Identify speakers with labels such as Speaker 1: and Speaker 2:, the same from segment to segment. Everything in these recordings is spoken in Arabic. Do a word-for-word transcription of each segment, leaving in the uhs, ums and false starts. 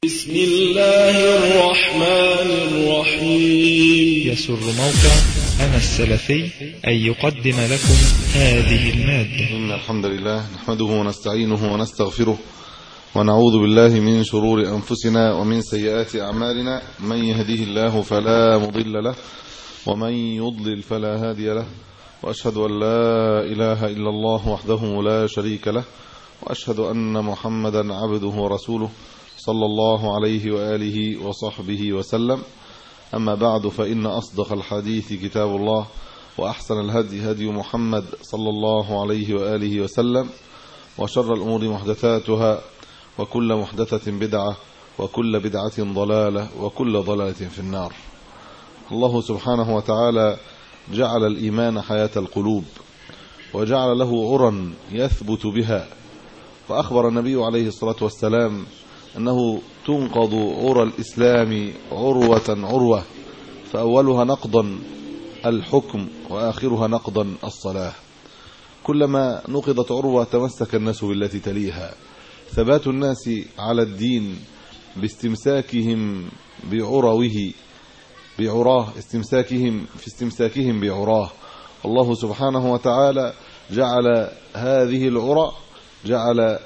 Speaker 1: بسم الله الرحمن الرحيم.
Speaker 2: يسر موقع أنا السلفي أن يقدم لكم هذه المادة.
Speaker 3: إن الحمد لله نحمده ونستعينه ونستغفره ونعوذ بالله من شرور أنفسنا ومن سيئات أعمالنا. من يهديه الله فلا مضل له ومن يضلل فلا هادي له، وأشهد أن لا إله إلا الله وحده لا شريك له، وأشهد أن محمدا عبده ورسوله صلى الله عليه وآله وصحبه وسلم. أما بعد، فإن أصدق الحديث كتاب الله، وأحسن الهدي هدي محمد صلى الله عليه وآله وسلم، وشر الأمور محدثاتها، وكل محدثة بدعة، وكل بدعة ضلالة، وكل ضلالة في النار. الله سبحانه وتعالى جعل الإيمان حياة القلوب، وجعل له عرى يثبت بها، فأخبر النبي عليه الصلاة والسلام أنه تنقض عرى الإسلام عروة عروة، فأولها نقضا الحكم، وآخرها نقضا الصلاة. كلما نقضت عروة تمسك الناس بالتي تليها. ثبات الناس على الدين باستمساكهم بعروه بعراه استمساكهم في استمساكهم بعراه. الله سبحانه وتعالى جعل هذه العرى، جعل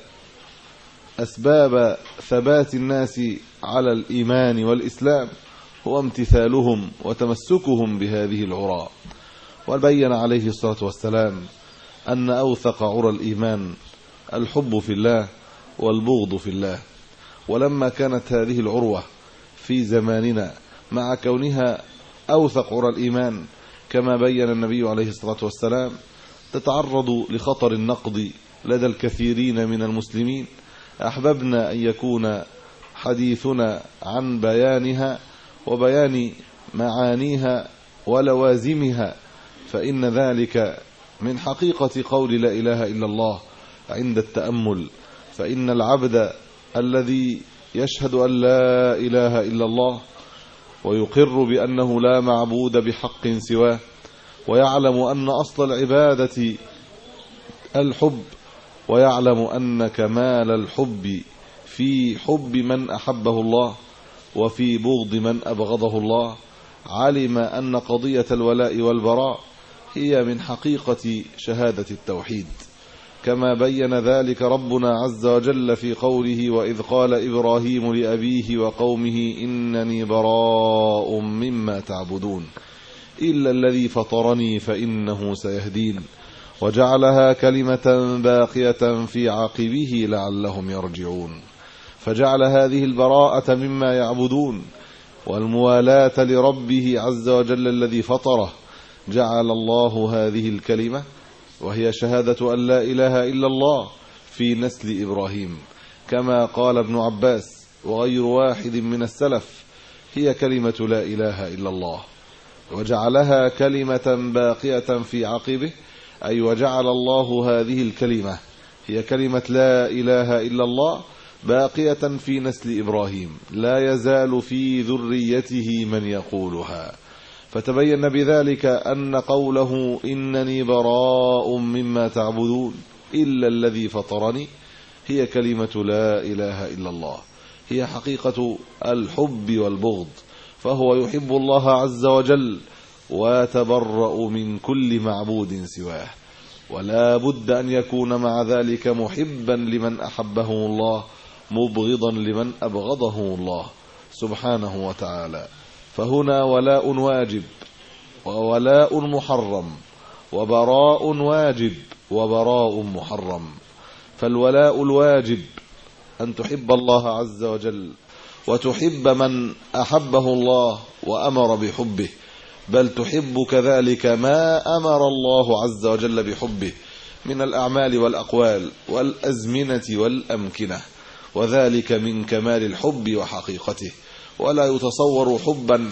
Speaker 3: أسباب ثبات الناس على الإيمان والإسلام هو امتثالهم وتمسكهم بهذه العرى. وبين عليه الصلاة والسلام أن أوثق عرى الإيمان الحب في الله والبغض في الله. ولما كانت هذه العروة في زماننا مع كونها أوثق عرى الإيمان، كما بين النبي عليه الصلاة والسلام، تتعرض لخطر النقض لدى الكثيرين من المسلمين، أحببنا أن يكون حديثنا عن بيانها وبيان معانيها ولوازمها، فإن ذلك من حقيقة قول لا إله إلا الله عند التأمل. فإن العبد الذي يشهد أن لا إله إلا الله ويقر بأنه لا معبود بحق سواه، ويعلم أن أصل العبادة الحب، ويعلم أن كمال الحب في حب من أحبه الله وفي بغض من أبغضه الله، علم أن قضية الولاء والبراء هي من حقيقة شهادة التوحيد، كما بين ذلك ربنا عز وجل في قوله: وإذ قال إبراهيم لأبيه وقومه إنني براء مما تعبدون إلا الذي فطرني فإنه سيهدين، وجعلها كلمة باقية في عقبه لعلهم يرجعون. فجعل هذه البراءة مما يعبدون والموالاة لربه عز وجل الذي فطره، جعل الله هذه الكلمة وهي شهادة أن لا إله إلا الله في نسل إبراهيم، كما قال ابن عباس وغير واحد من السلف: هي كلمة لا إله إلا الله. وجعلها كلمة باقية في عقبه، أي وجعل الله هذه الكلمة هي كلمة لا إله إلا الله باقية في نسل إبراهيم، لا يزال في ذريته من يقولها. فتبين بذلك أن قوله إنني براء مما تعبدون إلا الذي فطرني هي كلمة لا إله إلا الله، هي حقيقة الحب والبغض. فهو يحب الله عز وجل ويتبرأ من كل معبود سواه، ولا بد أن يكون مع ذلك محبا لمن أحبه الله، مبغضا لمن أبغضه الله سبحانه وتعالى. فهنا ولاء واجب وولاء محرم، وبراء واجب وبراء محرم. فالولاء الواجب أن تحب الله عز وجل وتحب من أحبه الله وأمر بحبه، بل تحب كذلك ما أمر الله عز وجل بحبه من الأعمال والأقوال والأزمنة والأمكنة، وذلك من كمال الحب وحقيقته. ولا يتصور حبا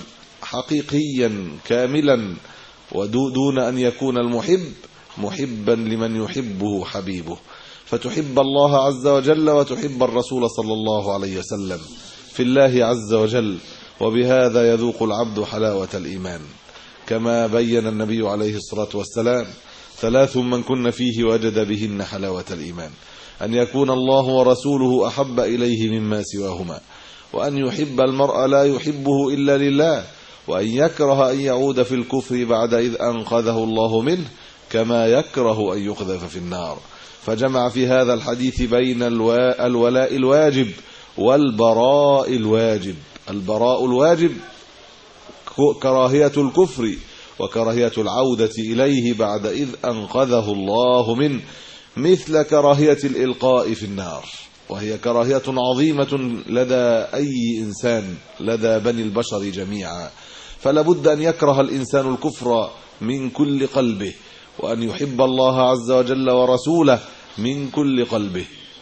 Speaker 3: حقيقيا كاملا ودون أن يكون المحب محبا لمن يحبه حبيبه. فتحب الله عز وجل وتحب الرسول صلى الله عليه وسلم في الله عز وجل، وبهذا يذوق العبد حلاوة الإيمان. كما بين النبي عليه الصلاة والسلام: ثلاث من كن فيه وجد بهن حلاوة الإيمان: أن يكون الله ورسوله أحب إليه مما سواهما، وأن يحب المرء لا يحبه إلا لله، وأن يكره أن يعود في الكفر بعد إذ أنقذه الله منه، كما يكره أن يقذف في النار. فجمع في هذا الحديث بين الولاء الواجب والبراء الواجب. البراء الواجب كراهية الكفر وكراهية العودة إليه بعد إذ أنقذه الله منه، مثل كراهية الإلقاء في النار، وهي كراهية عظيمة لدى أي إنسان، لدى بني البشر جميعا. فلا بد أن يكره الإنسان الكفر من كل قلبه، وأن يحب الله عز وجل ورسوله من كل قلبه،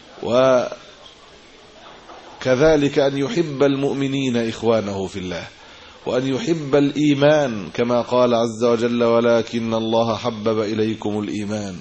Speaker 3: وكذلك أن يحب المؤمنين إخوانه في الله، وأن يحب الإيمان كما قال عز وجل: ولكن الله حبب إليكم الإيمان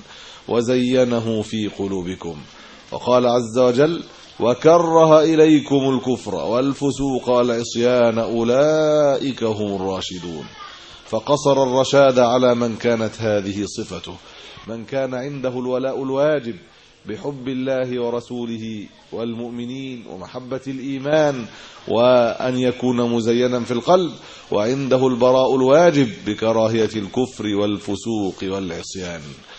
Speaker 3: وزينه في قلوبكم. وقال عز وجل: وكره إليكم الكفر والفسوق والعصيان أولئك هم الراشدون. فقصر الرشاد على من كانت هذه صفته، من كان عنده الولاء الواجب بحب الله ورسوله والمؤمنين ومحبة الإيمان وأن يكون مزينا في القلب، وعنده البراء الواجب بكراهية الكفر والفسوق والعصيان.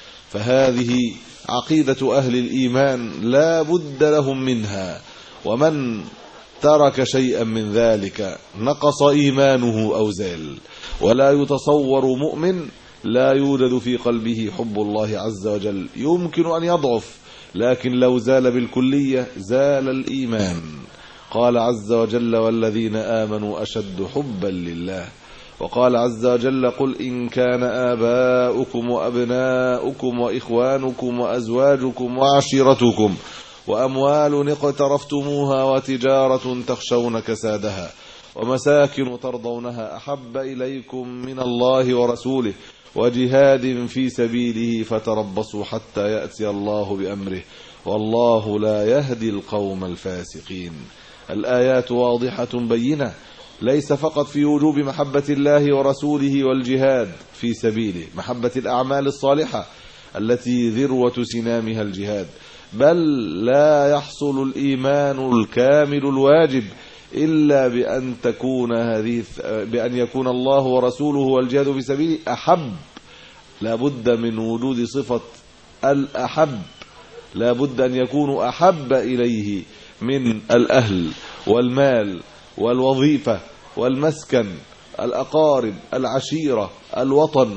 Speaker 3: فهذه عقيدة أهل الإيمان لا بد لهم منها، ومن ترك شيئا من ذلك نقص إيمانه أو زال. ولا يتصور مؤمن لا يوجد في قلبه حب الله عز وجل، يمكن أن يضعف، لكن لو زال بالكلية زال الإيمان. قال عز وجل: والذين آمنوا أشد حبا لله. وقال عز وجل: قل إن كان آباؤكم وأبناؤكم وإخوانكم وأزواجكم وعشيرتكم وأموال اقترفتموها وتجارة تخشون كسادها ومساكن ترضونها أحب إليكم من الله ورسوله وجهاد في سبيله فتربصوا حتى يأتي الله بأمره والله لا يهدي القوم الفاسقين. الآيات واضحة بينة، ليس فقط في وجوب محبة الله ورسوله والجهاد في سبيله، محبة الأعمال الصالحة التي ذروة سنامها الجهاد، بل لا يحصل الإيمان الكامل الواجب إلا بأن تكون هذه بأن يكون الله ورسوله والجهاد في سبيله أحب. لا بد من وجود صفة الأحب، لا بد أن يكونوا أحب إليه من الأهل والمال والوظيفة والمسكن، الأقارب، العشيرة، الوطن،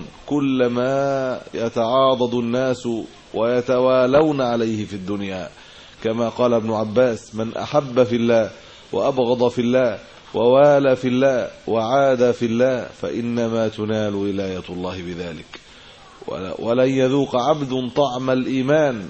Speaker 3: كلما يتعاضد الناس ويتوالون عليه في الدنيا. كما قال ابن عباس: من أحب في الله وأبغض في الله ووالى في الله وعاد في الله فإنما تنال ولاية الله بذلك. ولن يذوق عبد طعم الإيمان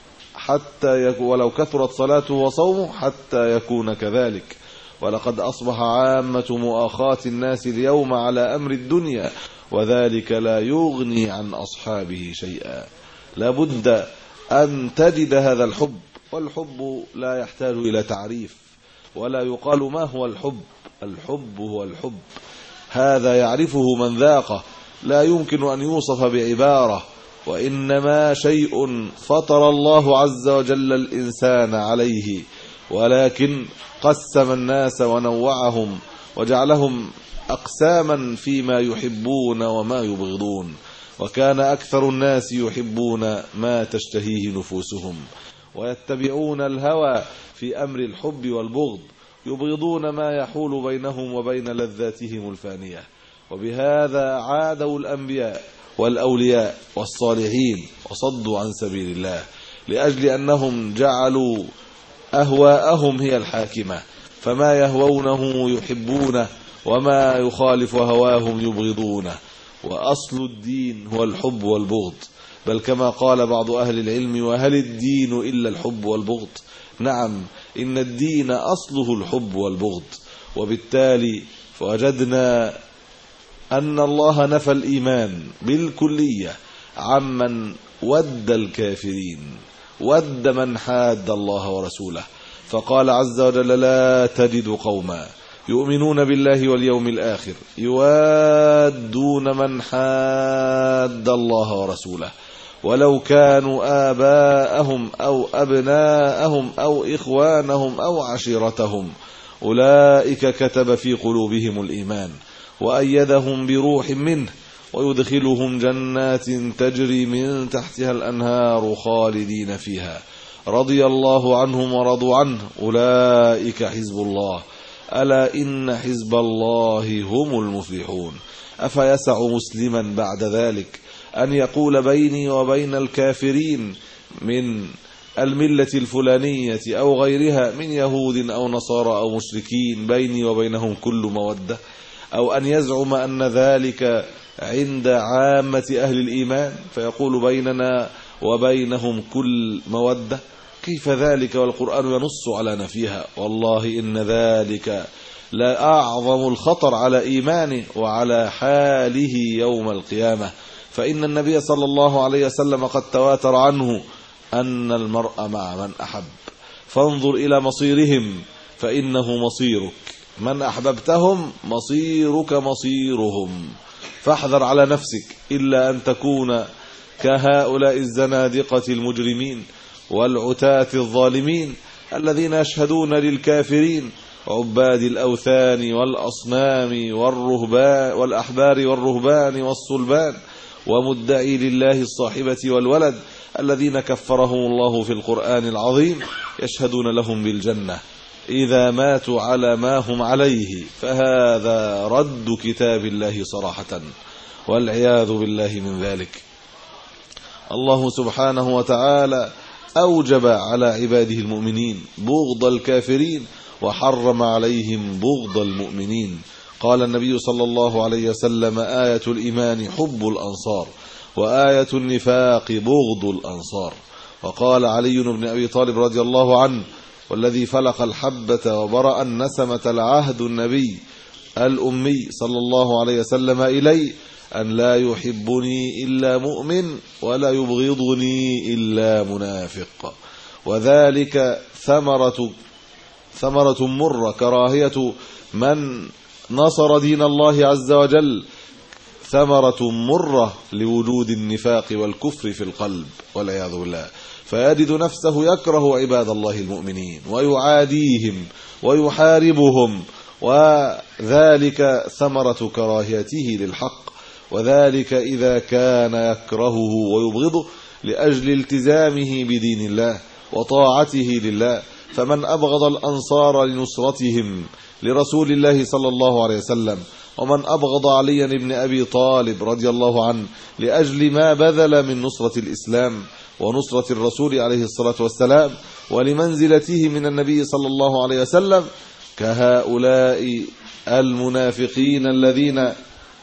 Speaker 3: حتى يكون ولو كثرت صلاته وصومه حتى يكون كذلك. ولقد أصبح عامة مؤاخاة الناس اليوم على أمر الدنيا، وذلك لا يغني عن أصحابه شيئا. لا بد أن تجد هذا الحب، والحب لا يحتاج إلى تعريف، ولا يقال ما هو الحب. الحب هو الحب، هذا يعرفه من ذاقه، لا يمكن أن يوصف بعبارة، وإنما شيء فطر الله عز وجل الإنسان عليه، ولكن قسم الناس ونوعهم وجعلهم أقساما فيما يحبون وما يبغضون. وكان أكثر الناس يحبون ما تشتهيه نفوسهم ويتبعون الهوى في أمر الحب والبغض، يبغضون ما يحول بينهم وبين لذاتهم الفانية. وبهذا عادوا الأنبياء والأولياء والصالحين وصدوا عن سبيل الله، لأجل أنهم جعلوا أهواءهم هي الحاكمة، فما يهوونه يحبونه وما يخالف هواهم يبغضونه. وأصل الدين هو الحب والبغض، بل كما قال بعض أهل العلم: وهل الدين إلا الحب والبغض؟ نعم، إن الدين أصله الحب والبغض. وبالتالي فوجدنا أن الله نفى الإيمان بالكلية عمن ود الكافرين، ود من حاد الله ورسوله. فقال عز وجل: لا تجد قوما يؤمنون بالله واليوم الآخر يوادون من حاد الله ورسوله ولو كانوا آباءهم أو أبناءهم أو إخوانهم أو عشيرتهم أولئك كتب في قلوبهم الإيمان وأيدهم بروح منه ويدخلهم جنات تجري من تحتها الأنهار خالدين فيها رضي الله عنهم ورضوا عنه أولئك حزب الله ألا إن حزب الله هم المفلحون. أفيسع مسلما بعد ذلك أن يقول بيني وبين الكافرين من الملة الفلانية أو غيرها من يهود أو نصارى أو مشركين بيني وبينهم كل مودة، أو أن يزعم أن ذلك عند عامة أهل الإيمان فيقول بيننا وبينهم كل مودة؟ كيف ذلك والقرآن ينص على نفيها؟ والله إن ذلك لا أعظم الخطر على إيمانه وعلى حاله يوم القيامة، فإن النبي صلى الله عليه وسلم قد تواتر عنه أن المرء مع من أحب، فانظر إلى مصيرهم فإنه مصيرك، من أحببتهم مصيرك مصيرهم، فاحذر على نفسك إلا أن تكون كهؤلاء الزنادقة المجرمين والعتاة الظالمين الذين يشهدون للكافرين عباد الأوثان والأصنام والرهبان والأحبار والرهبان والصلبان ومدعي لله الصاحبة والولد الذين كفرهم الله في القرآن العظيم، يشهدون لهم بالجنة إذا ماتوا على ما هم عليه، فهذا رد كتاب الله صراحة والعياذ بالله من ذلك. الله سبحانه وتعالى أوجب على عباده المؤمنين بغض الكافرين وحرم عليهم بغض المؤمنين. قال النبي صلى الله عليه وسلم آية الإيمان حب الأنصار وآية النفاق بغض الأنصار. وقال علي بن أبي طالب رضي الله عنه والذي فلق الحبة وبرأ النسمة العهد النبي الأمي صلى الله عليه وسلم إلي أن لا يحبني إلا مؤمن ولا يبغضني إلا منافق، وذلك ثمرة ثمرة مرة كراهية من نصر دين الله عز وجل، ثمرة مرة لوجود النفاق والكفر في القلب والعياذ بالله، فيجد نفسه يكره عباد الله المؤمنين ويعاديهم ويحاربهم، وذلك ثمرة كراهيته للحق، وذلك إذا كان يكرهه ويبغضه لأجل التزامه بدين الله وطاعته لله. فمن أبغض الأنصار لنصرتهم لرسول الله صلى الله عليه وسلم، ومن أبغض علي بن أبي طالب رضي الله عنه لأجل ما بذل من نصرة الإسلام ونصرة الرسول عليه الصلاة والسلام ولمنزلته من النبي صلى الله عليه وسلم، كهؤلاء المنافقين الذين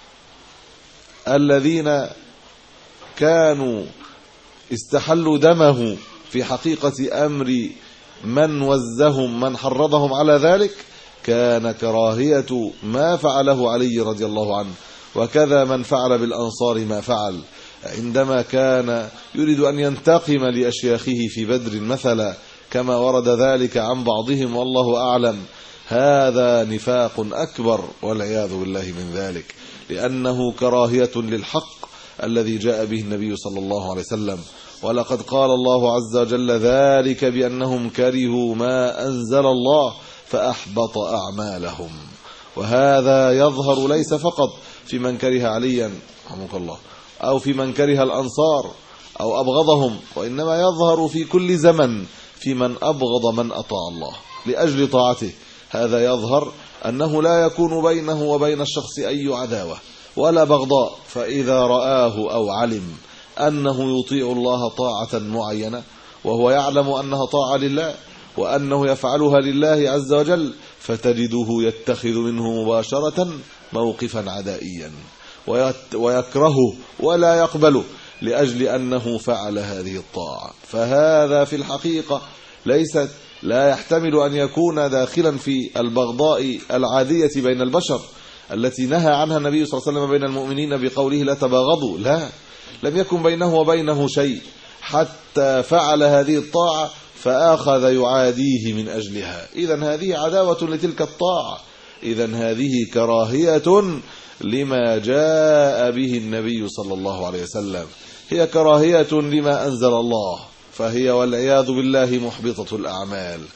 Speaker 3: الذين كانوا استحلوا دمه في حقيقة أمر من وزهم من حرضهم على ذلك، كان كراهية ما فعله علي رضي الله عنه، وكذا من فعل بالأنصار ما فعل عندما كان يريد أن ينتقم لأشياخه في بدر مثلا كما ورد ذلك عن بعضهم والله أعلم. هذا نفاق أكبر والعياذ بالله من ذلك، لأنه كراهية للحق الذي جاء به النبي صلى الله عليه وسلم. ولقد قال الله عز وجل ذلك بأنهم كرهوا ما أنزل الله فأحبط أعمالهم. وهذا يظهر ليس فقط في من كره عليا رحمك الله أو في من كره الأنصار أو أبغضهم، وإنما يظهر في كل زمن في من أبغض من أطاع الله لأجل طاعته. هذا يظهر أنه لا يكون بينه وبين الشخص أي عداوة ولا بغضاء، فإذا رآه أو علم أنه يطيع الله طاعة معينة وهو يعلم أنها طاعة لله وأنه يفعلها لله عز وجل، فتجده يتخذ منه مباشرة موقفا عدائيا ويكرهه ولا يقبله لأجل أنه فعل هذه الطاعة. فهذا في الحقيقة ليست لا يحتمل أن يكون داخلا في البغضاء العادية بين البشر التي نهى عنها النبي صلى الله عليه وسلم بين المؤمنين بقوله لا تباغضوا. لا، لم يكن بينه وبينه شيء حتى فعل هذه الطاعة فأخذ يعاديه من أجلها. إذن هذه عداوة لتلك الطاعة، إذن هذه كراهية لما جاء به النبي صلى الله عليه وسلم، هي كراهية لما أنزل الله، فهي والعياذ بالله محبطة الأعمال.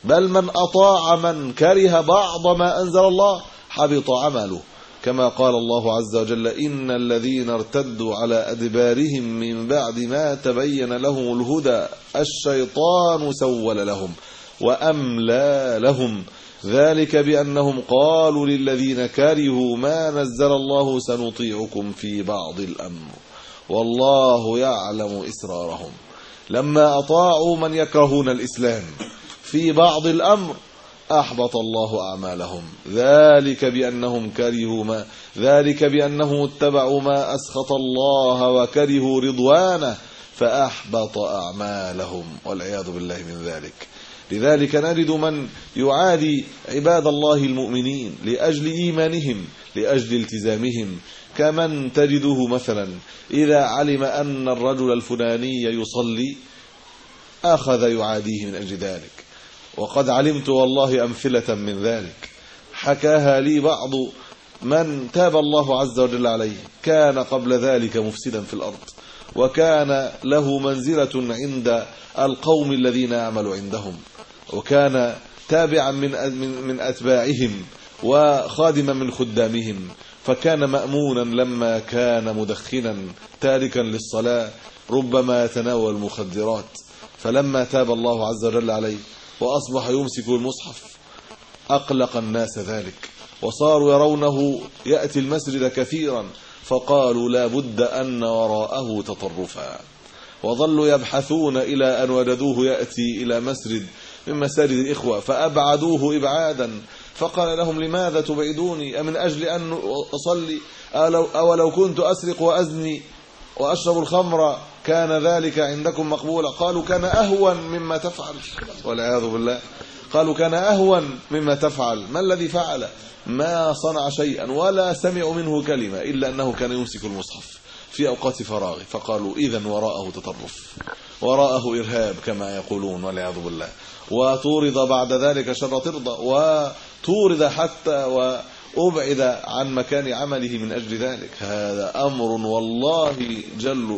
Speaker 3: بل من أطاع من كره بعض ما أنزل الله حبط عمله، كما قال الله عز وجل: إن الذين ارتدوا على أدبارهم من بعد ما تبين لهم الهدى الشيطان سول لهم وأملى لهم، ذلك بأنهم قالوا للذين كرهوا ما نزل الله سنطيعكم في بعض الأمر والله يعلم إسرارهم. لما أطاعوا من يكرهون الإسلام في بعض الأمر أحبط الله أعمالهم، ذلك بأنهم كرهوا ما ذلك بأنهم اتبعوا ما أسخط الله وكرهوا رضوانه فأحبط أعمالهم والعياذ بالله من ذلك. لذلك نجد من يعادي عباد الله المؤمنين لأجل إيمانهم، لأجل التزامهم، كمن تجده مثلا إذا علم أن الرجل الفلاني يصلي أخذ يعاديه من أجل ذلك. وقد علمت والله أمثلة من ذلك حكاها لي بعض من تاب الله عز وجل عليه، كان قبل ذلك مفسدا في الأرض، وكان له منزلة عند القوم الذين يعمل عندهم، وكان تابعا من من أتباعهم وخادما من خدامهم، فكان مأمونا لما كان مدخنا تاركا للصلاة ربما يتناول المخدرات. فلما تاب الله عز وجل عليه وأصبح يمسك المصحف أقلق الناس ذلك، وصاروا يرونه يأتي المسجد كثيرا، فقالوا لا بد أن وراءه تطرفا، وظلوا يبحثون إلى أن وجدوه يأتي إلى مسجد من مساجد الإخوة فأبعدوه إبعادا، فقال لهم: لماذا تبعدوني؟ أمن أجل أن أصلي؟ أولو كنت أسرق وأزني وأشرب الخمر كان ذلك عندكم مقبولا؟ قالوا: كان أهون مما تفعل، والعياذ بالله. قالوا: كان أهون مما تفعل. ما الذي فعل؟ ما صنع شيئا ولا سمع منه كلمة إلا أنه كان يمسك المصحف في أوقات فراغه. فقالوا: إذن وراءه تطرف، وراءه إرهاب كما يقولون، والعياذ بالله. وطورد بعد ذلك شر ترضى، وطورد حتى وأبعد عن مكان عمله من أجل ذلك. هذا أمر والله جل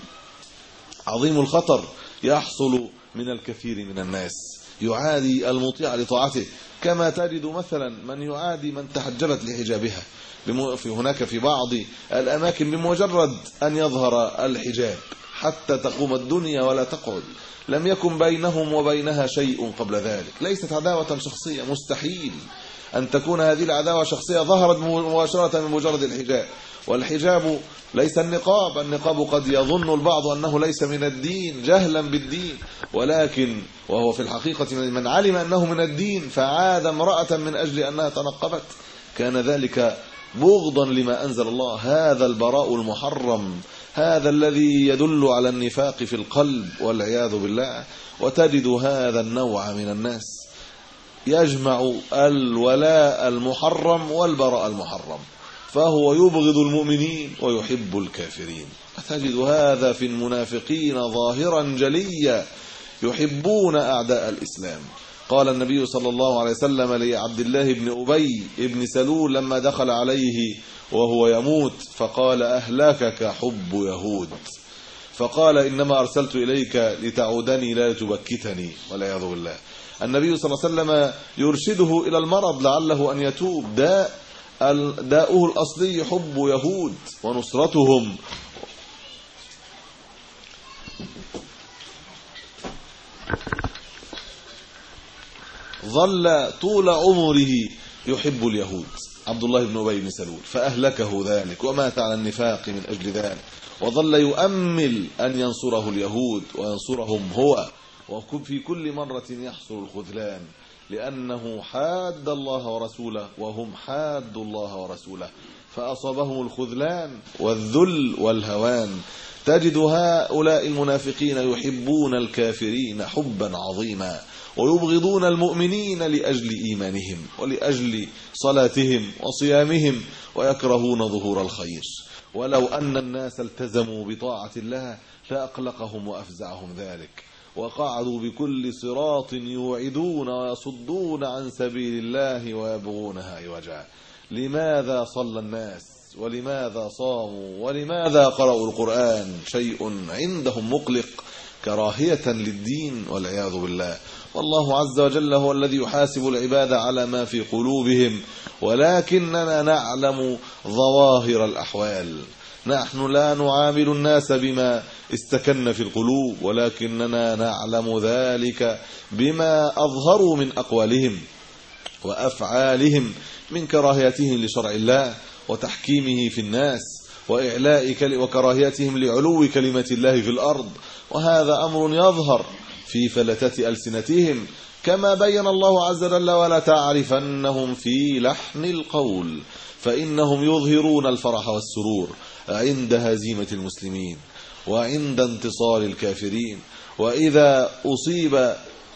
Speaker 3: عظيم الخطر يحصل من الكثير من الناس، يعادي المطيع لطاعته، كما تجد مثلا من يعادي من تحجبت لحجابها. في هناك في بعض الأماكن بمجرد أن يظهر الحجاب حتى تقوم الدنيا ولا تقعد، لم يكن بينهم وبينها شيء قبل ذلك، ليست عداوة شخصية، مستحيل أن تكون هذه العداوة شخصية ظهرت مباشرة من مجرد الحجاب. والحجاب ليس النقاب، النقاب قد يظن البعض أنه ليس من الدين جهلا بالدين، ولكن وهو في الحقيقة من علم أنه من الدين فعاد امرأة من أجل أنها تنقبت، كان ذلك بغضا لما أنزل الله. هذا البراء المحرم، هذا الذي يدل على النفاق في القلب والعياذ بالله. وتجد هذا النوع من الناس يجمع الولاء المحرم والبراء المحرم، فهو يبغض المؤمنين ويحب الكافرين. تجد هذا في المنافقين ظاهرا جليا، يحبون أعداء الإسلام. قال النبي صلى الله عليه وسلم لعبد الله بن أبي بن سلول لما دخل عليه وهو يموت فقال: أهلكك حب يهود. فقال: إنما أرسلت إليك لتعودني لا تبكتني، والعياذ بالله. النبي صلى الله عليه وسلم يرشده إلى المرض لعله أن يتوب. داء داؤه الأصلي حب يهود ونصرتهم. ظل طول عمره يحب اليهود عبد الله بن أبي بن سلول، فأهلكه ذلك ومات على النفاق من أجل ذلك، وظل يؤمل أن ينصره اليهود وينصرهم هو، وفي كل مرة يحصل الخذلان لأنه حاد الله ورسوله وهم حاد الله ورسوله، فأصابهم الخذلان والذل والهوان. تجد هؤلاء المنافقين يحبون الكافرين حبا عظيما، ويبغضون المؤمنين لأجل إيمانهم ولأجل صلاتهم وصيامهم، ويكرهون ظهور الخير. ولو أن الناس التزموا بطاعة الله لأقلقهم وأفزعهم ذلك، وقعدوا بكل صراط يوعدون ويصدون عن سبيل الله ويبغونها عوجا. لماذا صلى الناس؟ ولماذا صاموا؟ ولماذا قرأوا القرآن؟ شيء عندهم مقلق، كراهية للدين والعياذ بالله. والله عز وجل هو الذي يحاسب العباد على ما في قلوبهم، ولكننا نعلم ظواهر الأحوال. نحن لا نعامل الناس بما استكن في القلوب، ولكننا نعلم ذلك بما أظهروا من أقوالهم وأفعالهم من كراهيتهم لشرع الله وتحكيمه في الناس وإعلاء وكراهيتهم لعلو كلمة الله في الأرض. وهذا أمر يظهر في فلتة ألسنتهم، كما بين الله عز وجل: ولا تعرفنهم في لحن القول، فإنهم يظهرون الفرح والسرور عند هزيمة المسلمين وعند انتصار الكافرين. وإذا أصيب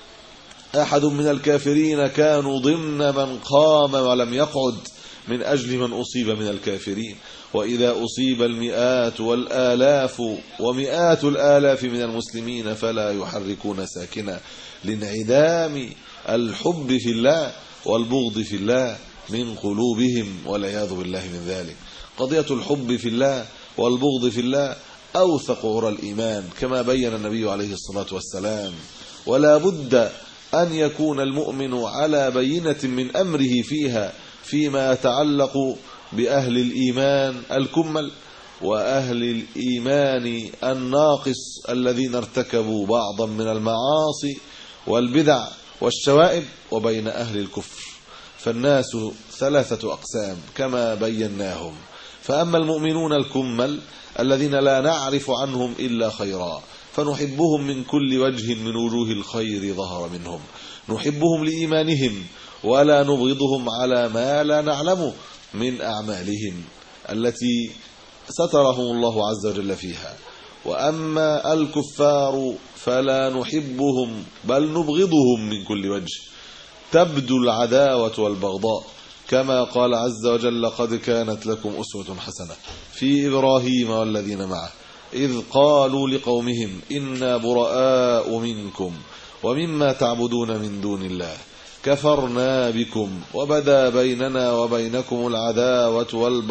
Speaker 3: أحد من الكافرين كانوا ضمن من قام ولم يقعد من أجل من أصيب من الكافرين. وإذا أصيب المئات والآلاف ومئات الآلاف من المسلمين فلا يحركون ساكنا لانعدام الحب في الله والبغض في الله من قلوبهم، والعياذ بالله من ذلك. قضية الحب في الله والبغض في الله أوثق عرى الإيمان، كما بين النبي عليه الصلاة والسلام. ولا بد أن يكون المؤمن على بينة من أمره فيها، فيما يتعلق بأهل الإيمان الكمل وأهل الإيمان الناقص الذين ارتكبوا بعضا من المعاصي والبدع والشوائب، وبين أهل الكفر. فالناس ثلاثة أقسام كما بيناهم. فأما المؤمنون الكمل الذين لا نعرف عنهم إلا خيرا، فنحبهم من كل وجه من وجوه الخير ظهر منهم، نحبهم لإيمانهم ولا نبغضهم على ما لا نعلمه من أعمالهم التي سترهم الله عز وجل فيها. وأما الكفار فلا نحبهم بل نبغضهم من كل وجه، تبدو العداوة والبغضاء، كما قال عز وجل: قد كانت لكم أسوة حسنة في إبراهيم والذين معه إذ قالوا لقومهم إنا براء منكم ومما تعبدون من دون الله كفرنا بكم وبدا بيننا وبينكم العداوة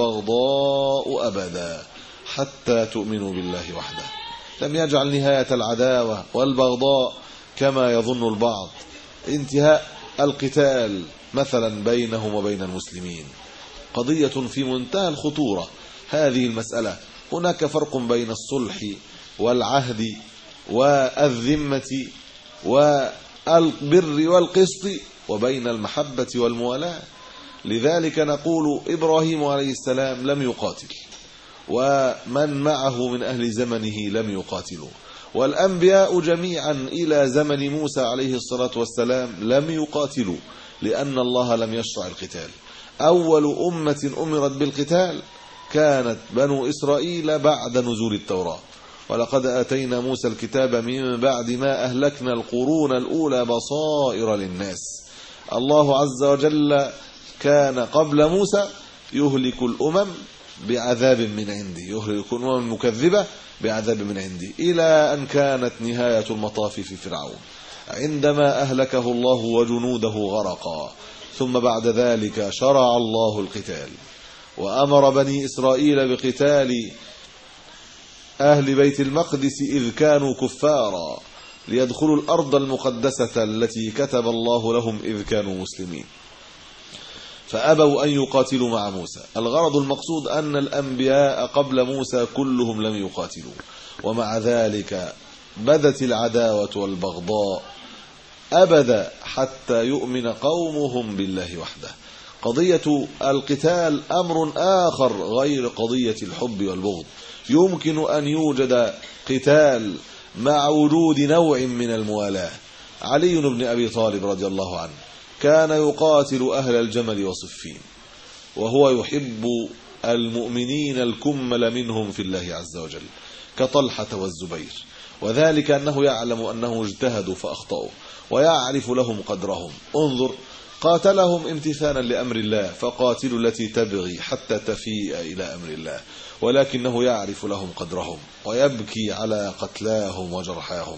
Speaker 3: والبغضاء أبدا حتى تؤمنوا بالله وحده. لم يجعل نهاية العداوة والبغضاء كما يظن البعض انتهاء القتال مثلا بينهم وبين المسلمين. قضية في منتهى الخطورة هذه المسألة. هناك فرق بين الصلح والعهد والذمة والبر والقسط وبين المحبة والموالاة. لذلك نقول إبراهيم عليه السلام لم يقاتل، ومن معه من أهل زمنه لم يقاتلوا، والأنبياء جميعا إلى زمن موسى عليه الصلاة والسلام لم يقاتلوا، لأن الله لم يشرع القتال. أول أمة أمرت بالقتال كانت بنو إسرائيل بعد نزول التوراة. ولقد آتينا موسى الكتاب من بعد ما أهلكنا القرون الأولى بصائر للناس. الله عز وجل كان قبل موسى يهلك الأمم بعذاب من عنده، يهلك الأمم المكذبة بعذاب من عنده، إلى أن كانت نهاية المطاف في فرعون عندما أهلكه الله وجنوده غرقا. ثم بعد ذلك شرع الله القتال وأمر بني إسرائيل بقتال أهل بيت المقدس إذ كانوا كفارا ليدخلوا الأرض المقدسة التي كتب الله لهم إذ كانوا مسلمين، فأبوا أن يقاتلوا مع موسى. الغرض المقصود أن الأنبياء قبل موسى كلهم لم يقاتلوا، ومع ذلك بدت العداوة والبغضاء أبدا حتى يؤمن قومهم بالله وحده. قضية القتال أمر آخر غير قضية الحب والبغض. يمكن أن يوجد قتال مع وجود نوع من الموالاة. علي بن أبي طالب رضي الله عنه كان يقاتل أهل الجمل وصفين، وهو يحب المؤمنين الكمل منهم في الله عز وجل كطلحة والزبير، وذلك أنه يعلم أنه اجتهدوا فأخطأوا ويعرف لهم قدرهم. انظر، قاتلهم امتثالا لأمر الله، فقاتلوا التي تبغي حتى تفيء إلى أمر الله، ولكنه يعرف لهم قدرهم ويبكي على قتلاهم وجرحاهم،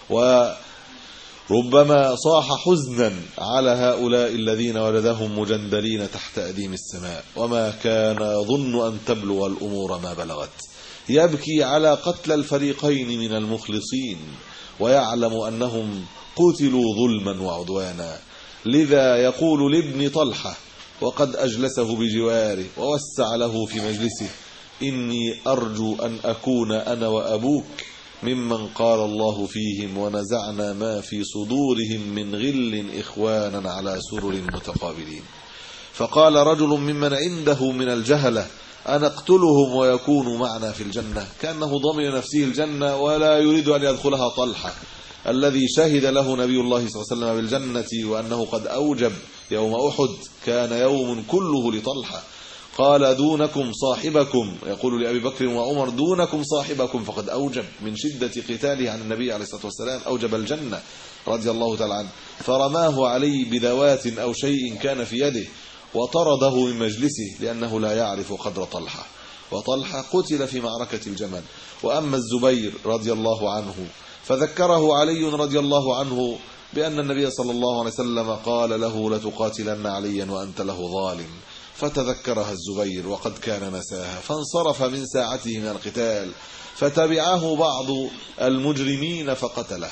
Speaker 3: وربما صاح حزنا على هؤلاء الذين وجدهم مجندلين تحت أديم السماء، وما كان يظن أن تبلغ الأمور ما بلغت. يبكي على قتل الفريقين من المخلصين، ويعلم أنهم قتلوا ظلما وعدوانا، لذا يقول لابن طلحة وقد أجلسه بجواره ووسع له في مجلسه: إني أرجو أن أكون أنا وأبوك ممن قال الله فيهم ونزعنا ما في صدورهم من غل إخوانا على سرر متقابلين. فقال رجل ممن عنده من الجهلة: أن اقتلهم ويكونوا معنا في الجنة، كأنه ضمن نفسه الجنة ولا يريد أن يدخلها طلحة الذي شهد له نبي الله صلى الله عليه وسلم بالجنة وأنه قد أوجب يوم أحد، كان يوم كله لطلحة. قال: دونكم صاحبكم، يقول لأبي بكر وعمر: دونكم صاحبكم، فقد أوجب من شدة قتاله عن النبي عليه الصلاة والسلام أوجب الجنة رضي الله تعالى عنه. فرماه علي بذوات أو شيء كان في يده وطرده من مجلسه لأنه لا يعرف قدر طلحة، وطلحة قتل في معركة الجمل. وأما الزبير رضي الله عنه فذكره علي رضي الله عنه بأن النبي صلى الله عليه وسلم قال له: لتقاتلن عليا وأنت له ظالم، فتذكرها الزبير وقد كان نساها، فانصرف من ساعته من القتال، فتبعه بعض المجرمين فقتله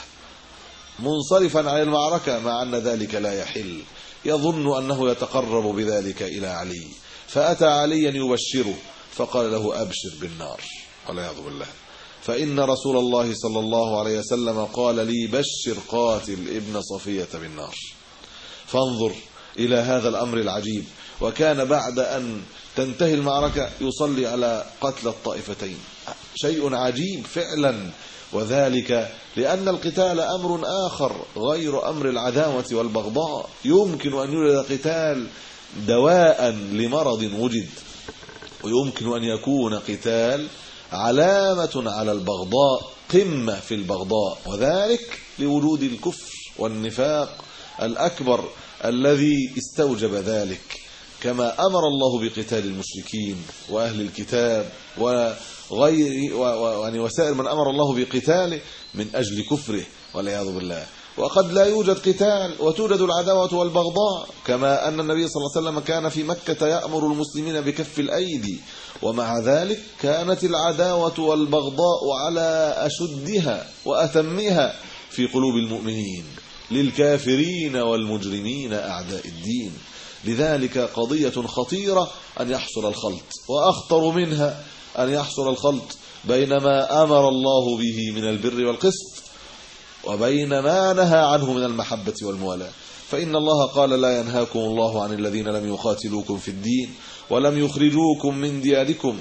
Speaker 3: منصرفا عن المعركة، مع أن ذلك لا يحل، يظن أنه يتقرب بذلك إلى علي، فأتى عليا يبشره فقال له: أبشر بالنار والعياذ بالله، فإن رسول الله صلى الله عليه وسلم قال لي: بشر قاتل ابن صفية بالنار. فانظر إلى هذا الأمر العجيب. وكان بعد أن تنتهي المعركة يصلي على قتل الطائفتين، شيء عجيب فعلا، وذلك لأن القتال أمر آخر غير أمر العداوة والبغضاء. يمكن أن يوجد قتال دواء لمرض وجد، ويمكن أن يكون قتال علامة على البغضاء، قمة في البغضاء، وذلك لوجود الكفر والنفاق الأكبر الذي استوجب ذلك، كما أمر الله بقتال المشركين وأهل الكتاب وغير يعني وسائر من أمر الله بقتاله من أجل كفره والعياذ بالله. وقد لا يوجد قتال وتوجد العداوة والبغضاء، كما أن النبي صلى الله عليه وسلم كان في مكة يأمر المسلمين بكف الأيدي، ومع ذلك كانت العداوة والبغضاء على أشدها وأتمها في قلوب المؤمنين للكافرين والمجرمين أعداء الدين. لذلك قضية خطيرة أن يحصل الخلط، وأخطر منها أن يحصل الخلط بين ما أمر الله به من البر والقسط وبين ما نهى عنه من المحبة والموالاة. فإن الله قال: لا ينهاكم الله عن الذين لم يقاتلوكم في الدين ولم يخرجوكم من دياركم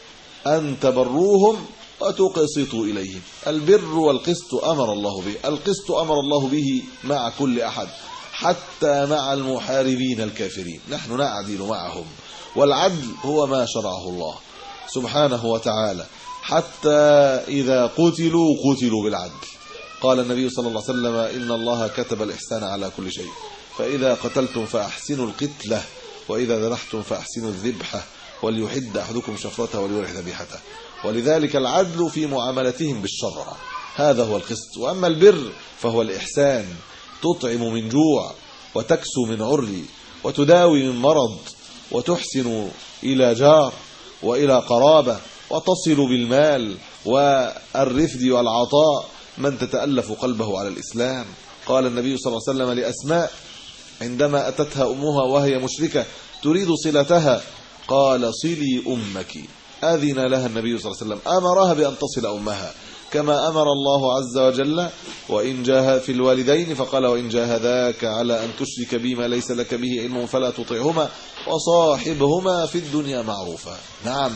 Speaker 3: أن تبروهم وتقسطوا إليهم. البر والقسط أمر الله به، القسط أمر الله به مع كل أحد، حتى مع المحاربين الكافرين نحن نعدل معهم، والعدل هو ما شرعه الله سبحانه وتعالى، حتى إذا قتلوا قتلوا بالعدل. قال النبي صلى الله عليه وسلم: إن الله كتب الإحسان على كل شيء، فإذا قتلتم فأحسنوا القتلة، وإذا ذبحتم فأحسنوا الذبحة، وليحد أحدكم شفرته وليرح ذبيحته. ولذلك العدل في معاملتهم بالشرع، هذا هو القسط. وأما البر فهو الإحسان، تطعم من جوع وتكسو من عري وتداوي من مرض وتحسن إلى جار وإلى قرابة وتصل بالمال والرفد والعطاء من تتألف قلبه على الإسلام. قال النبي صلى الله عليه وسلم لأسماء عندما أتتها أمها وهي مشركة تريد صلتها، قال: صلي أمك. أذن لها النبي صلى الله عليه وسلم، أمرها بأن تصل أمها، كما أمر الله عز وجل: وإن جاهد في الوالدين، فقال: وإن جاهداك على أن تشرك بي ما ليس لك به علم فلا تطعهما وصاحبهما في الدنيا معروفا. نعم،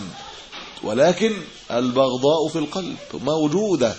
Speaker 3: ولكن البغضاء في القلب موجودة،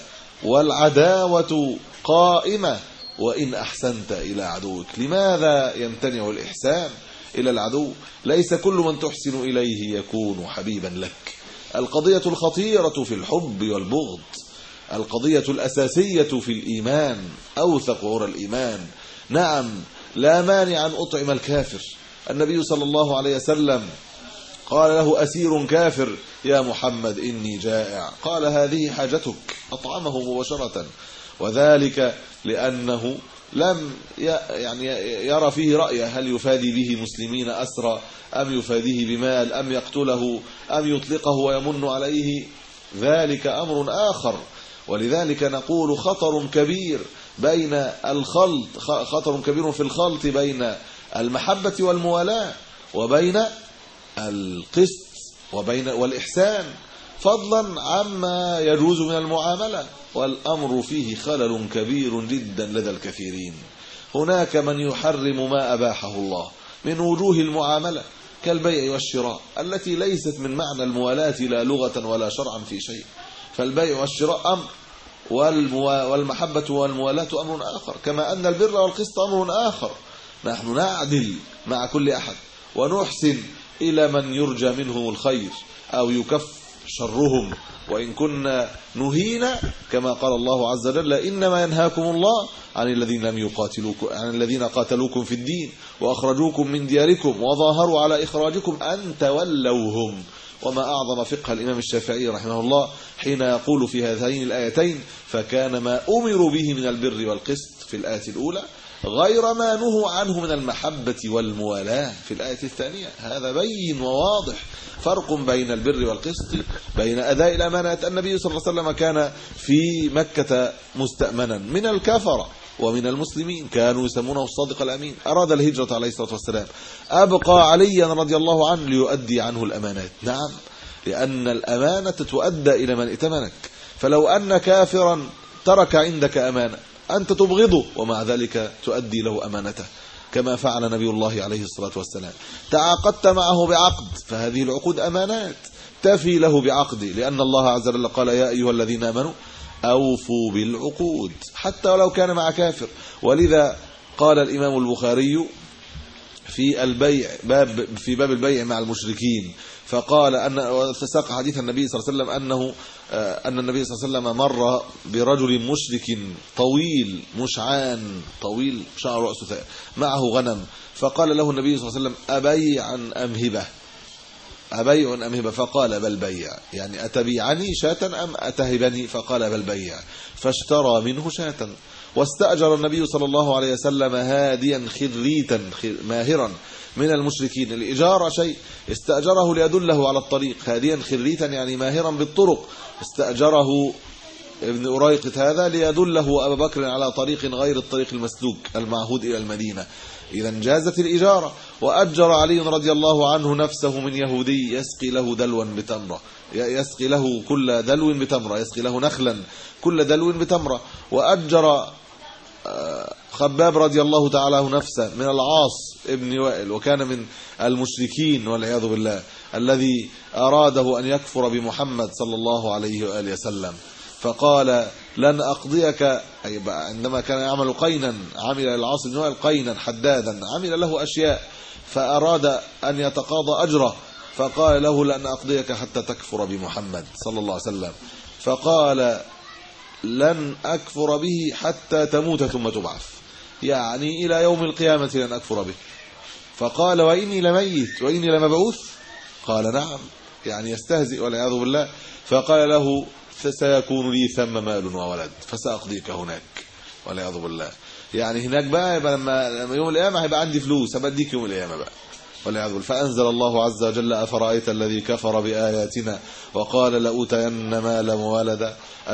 Speaker 3: والعداوة قائمة. وإن أحسنت إلى عدوك، لماذا يمتنع الإحسان إلى العدو؟ ليس كل من تحسن إليه يكون حبيبا لك. القضية الخطيرة في الحب والبغض، القضية الأساسية في الإيمان، أوثق عرى الإيمان. نعم، لا مانع أن أطعم الكافر. النبي صلى الله عليه وسلم قال له أسير كافر: يا محمد إني جائع. قال: هذه حاجتك، أطعمه مباشرة، وذلك لأنه لم يعني يرى فيه رأيه، هل يفادي به مسلمين أسرى أم يفاديه بمال أم يقتله أم يطلقه ويمن عليه، ذلك أمر آخر. ولذلك نقول خطر كبير بين الخلط خطر كبير في الخلط بين المحبة والموالاة وبين القسط وبين والإحسان، فضلا عما يجوز من المعاملة، والأمر فيه خلل كبير جدا لدى الكثيرين. هناك من يحرم ما أباحه الله من وجوه المعاملة كالبيع والشراء التي ليست من معنى الموالاة لا لغة ولا شرعا في شيء. فالبيع والشراء أمر، والمحبة والموالاة أمر آخر، كما أن البر والقسط أمر آخر. نحن نعدل مع كل أحد ونحسن إلى من يرجى منهم الخير أو يكف شرهم، وإن كنا نهينا كما قال الله عز وجل: إنما ينهاكم الله عن الذين لم يقاتلوكم عن الذين قاتلوكم في الدين وأخرجوكم من دياركم وظاهروا على إخراجكم أن تولوهم. وما أعظم فقه الإمام الشافعي رحمه الله حين يقول في هذين الآيتين: فكان ما أمروا به من البر والقسط في الآية الأولى غير ما نهوا عنه من المحبة والموالاة في الآية الثانية. هذا بين وواضح فرق بين البر والقسط، بين أداء الأمانات. النبي صلى الله عليه وسلم كان في مكة مستأمنا من الكفرة ومن المسلمين، كانوا يسمونه الصادق الأمين. أراد الهجرة عليه الصلاة والسلام، أبقى عليا رضي الله عنه ليؤدي عنه الأمانات. نعم، لأن الأمانة تؤدى إلى من ائتمنك. فلو أن كافرا ترك عندك أمانة أنت تبغضه ومع ذلك تؤدي له أمانته، كما فعل نبي الله عليه الصلاة والسلام. تعاقدت معه بعقد، فهذه العقود أمانات تفي له بعقد، لأن الله عز وجل قال: يا أيها الذين آمنوا أوفوا بالعقود حتى ولو كان مع كافر. ولذا قال الإمام البخاري في البيع باب في باب البيع مع المشركين، فقال أن وساق حديث النبي صلى الله عليه وسلم أنه أن النبي صلى الله عليه وسلم مر برجل مشرك طويل مشعان طويل شعر رأسه معه غنم، فقال له النبي صلى الله عليه وسلم: أبيعا أم هبة؟ أبيع أم هبة؟ فقال: بل بيع، يعني أتبيعني شاة أم أتهبني؟ فقال: بل بيع. فاشترى منه شاة، واستأجر النبي صلى الله عليه وسلم هاديا خريتا ماهرا من المشركين. الإجارة شيء، استأجره ليدله على الطريق، هاديا خريتا يعني ماهرا بالطرق. استأجره ابن أريقط هذا ليدله أبا بكر على طريق غير الطريق المسلوك المعهود إلى المدينة. إذا جازت الإجارة. وأجر علي رضي الله عنه نفسه من يهودي يسقي له دلوا بتمرة، يسقي له كل دلو بتمرة، يسقي له نخلا كل دلو بتمرة. وأجر خباب رضي الله تعالى عنه نفسه من العاص ابن وائل، وكان من المشركين والعياذ بالله، الذي أراده أن يكفر بمحمد صلى الله عليه وآله وسلم، فقال: لن أقضيك. أي عندما كان يعمل قينا، عمل العاص بن وائل قينا حدادا، عمل له أشياء، فأراد أن يتقاضى أجره، فقال له: لن أقضيك حتى تكفر بمحمد صلى الله عليه وسلم. فقال: لن أكفر به حتى تموت ثم تبعث، يعني إلى يوم القيامة لن أكفر به. فقال: وإني لميت وإني لمبعوث؟ قال: نعم، يعني يستهزئ والعياذ بالله. فقال له: سيكون لي ثم مال وولد فسأقضيك هناك والعياذ بالله. يعني هناك بقى يبقى لما يوم القيامة هيبقى عندي فلوس هبديك يوم القيامة بقى والعياذ بالله. فأنزل الله عز وجل: أفرأيت الذي كفر بآياتنا وقال لأوتين مالا وولدا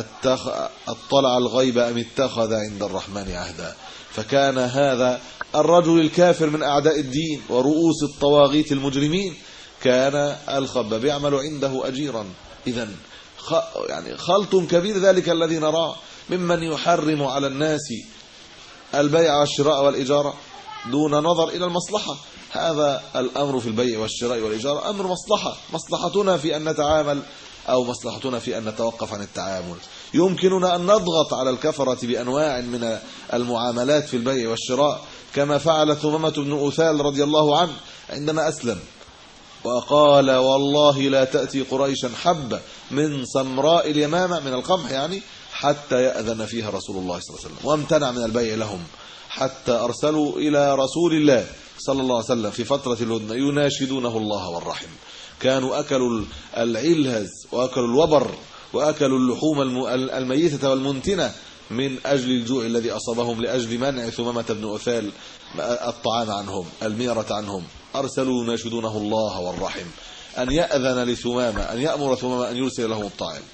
Speaker 3: اطلع الغيب أم اتخذ عند الرحمن عهدا. فكان هذا الرجل الكافر من أعداء الدين ورؤوس الطواغيت المجرمين، كان الخباب يعمل عنده أجيرا. إذن يعني خلط كبير ذلك الذي نراه ممن يحرم على الناس البيع والشراء والإجارة دون نظر إلى المصلحة. هذا الأمر في البيع والشراء والإجارة أمر مصلحة، مصلحتنا في أن نتعامل أو مصلحتنا في أن نتوقف عن التعامل. يمكننا أن نضغط على الكفرة بأنواع من المعاملات في البيع والشراء، كما فعل ثمامة بن أثال رضي الله عنه عندما أسلم وقال: والله لا تأتي قريشا حبة من سمراء اليمامة من القمح يعني حتى يأذن فيها رسول الله صلى الله عليه وسلم، وامتنع من البيع لهم حتى أرسلوا إلى رسول الله صلى الله عليه وسلم في فترة الهدنة يناشدونه الله والرحم. كانوا أكلوا العلهز وأكلوا الوبر وأكلوا اللحوم الميتة والمنتنة من أجل الجوع الذي أصابهم، لأجل منع ثمامة بن أثال الطعام عنهم، الميرة عنهم. أرسلوا يناشدونه الله والرحم أن يأذن لثمامة، أن يأمر ثمامة أن يرسل لهم الطعام.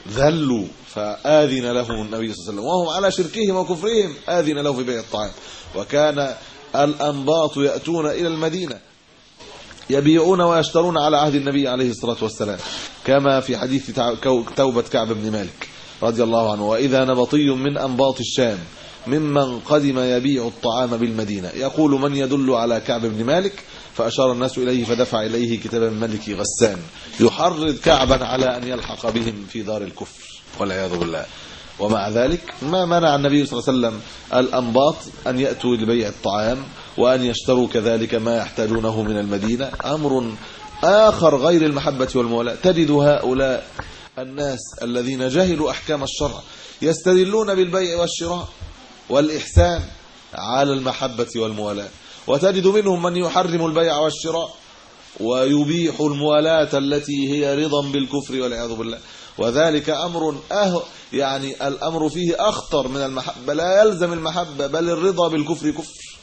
Speaker 3: ذلوا فآذن لهم النبي صلى الله عليه وسلم وهم على شركهم وكفرهم، آذن له في بيع الطعام. وكان الأنباط يأتون إلى المدينة يبيعون ويشترون على عهد النبي عليه الصلاة والسلام، كما في حديث توبة كعب بن مالك رضي الله عنه: وإذا نبطي من أنباط الشام ممن قدم يبيع الطعام بالمدينة يقول: من يدل على كعب بن مالك؟ فأشار الناس إليه فدفع إليه كتابا من ملك غسان يحرض كعبا على أن يلحق بهم في دار الكفر والعياذ بالله. ومع ذلك ما منع النبي صلى الله عليه وسلم الأنباط أن يأتوا لبيع الطعام وأن يشتروا كذلك ما يحتاجونه من المدينة. أمر آخر غير المحبة والموالاة. تجد هؤلاء الناس الذين جهلوا أحكام الشرع يستدلون بالبيع والشراء والإحسان على المحبة والموالاة، وتجد منهم من يحرم البيع والشراء ويبيح الموالاة التي هي رضا بالكفر والعياذ بالله. وذلك أمر أه يعني الأمر فيه أخطر من المحبة، لا يلزم المحبة بل الرضا بالكفر كفر،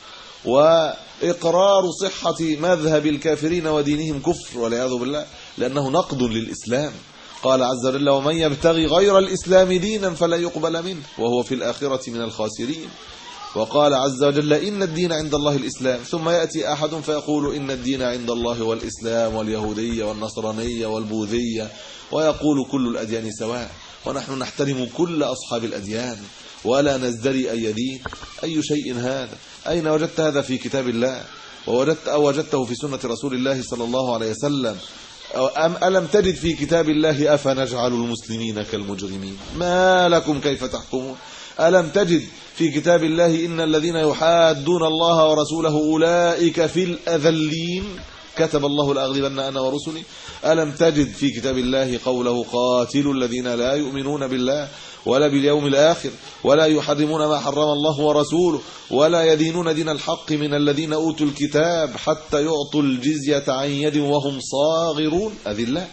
Speaker 3: وإقرار صحة مذهب الكافرين ودينهم كفر والعياذ بالله، لأنه نقد للإسلام. قال عز وجل: ومن يبتغي غير الإسلام دينا فلا يقبل منه وهو في الآخرة من الخاسرين. وقال عز وجل: إن الدين عند الله الإسلام. ثم يأتي أحد فيقول: إن الدين عند الله هو الإسلام واليهودية والنصرانية والبوذية، ويقول: كل الأديان سواء، ونحن نحترم كل أصحاب الأديان ولا نزدري أي دين. أي شيء هذا؟ أين وجدت هذا في كتاب الله؟ ووجدت أو وجدته في سنة رسول الله صلى الله عليه وسلم؟ أم ألم تجد في كتاب الله: أفنجعل المسلمين كالمجرمين ما لكم كيف تحكمون؟ ألم تجد في كتاب الله: إن الذين يحادون الله ورسوله أولئك في الأذلين كتب الله لأغلبن أنا ورسلي؟ ألم تجد في كتاب الله قوله: قاتلوا الذين لا يؤمنون بالله ولا باليوم الآخر ولا يحرمون ما حرم الله ورسوله ولا يدينون دين الحق من الذين أوتوا الكتاب حتى يعطوا الجزية عن يد وهم صاغرون أذلاء.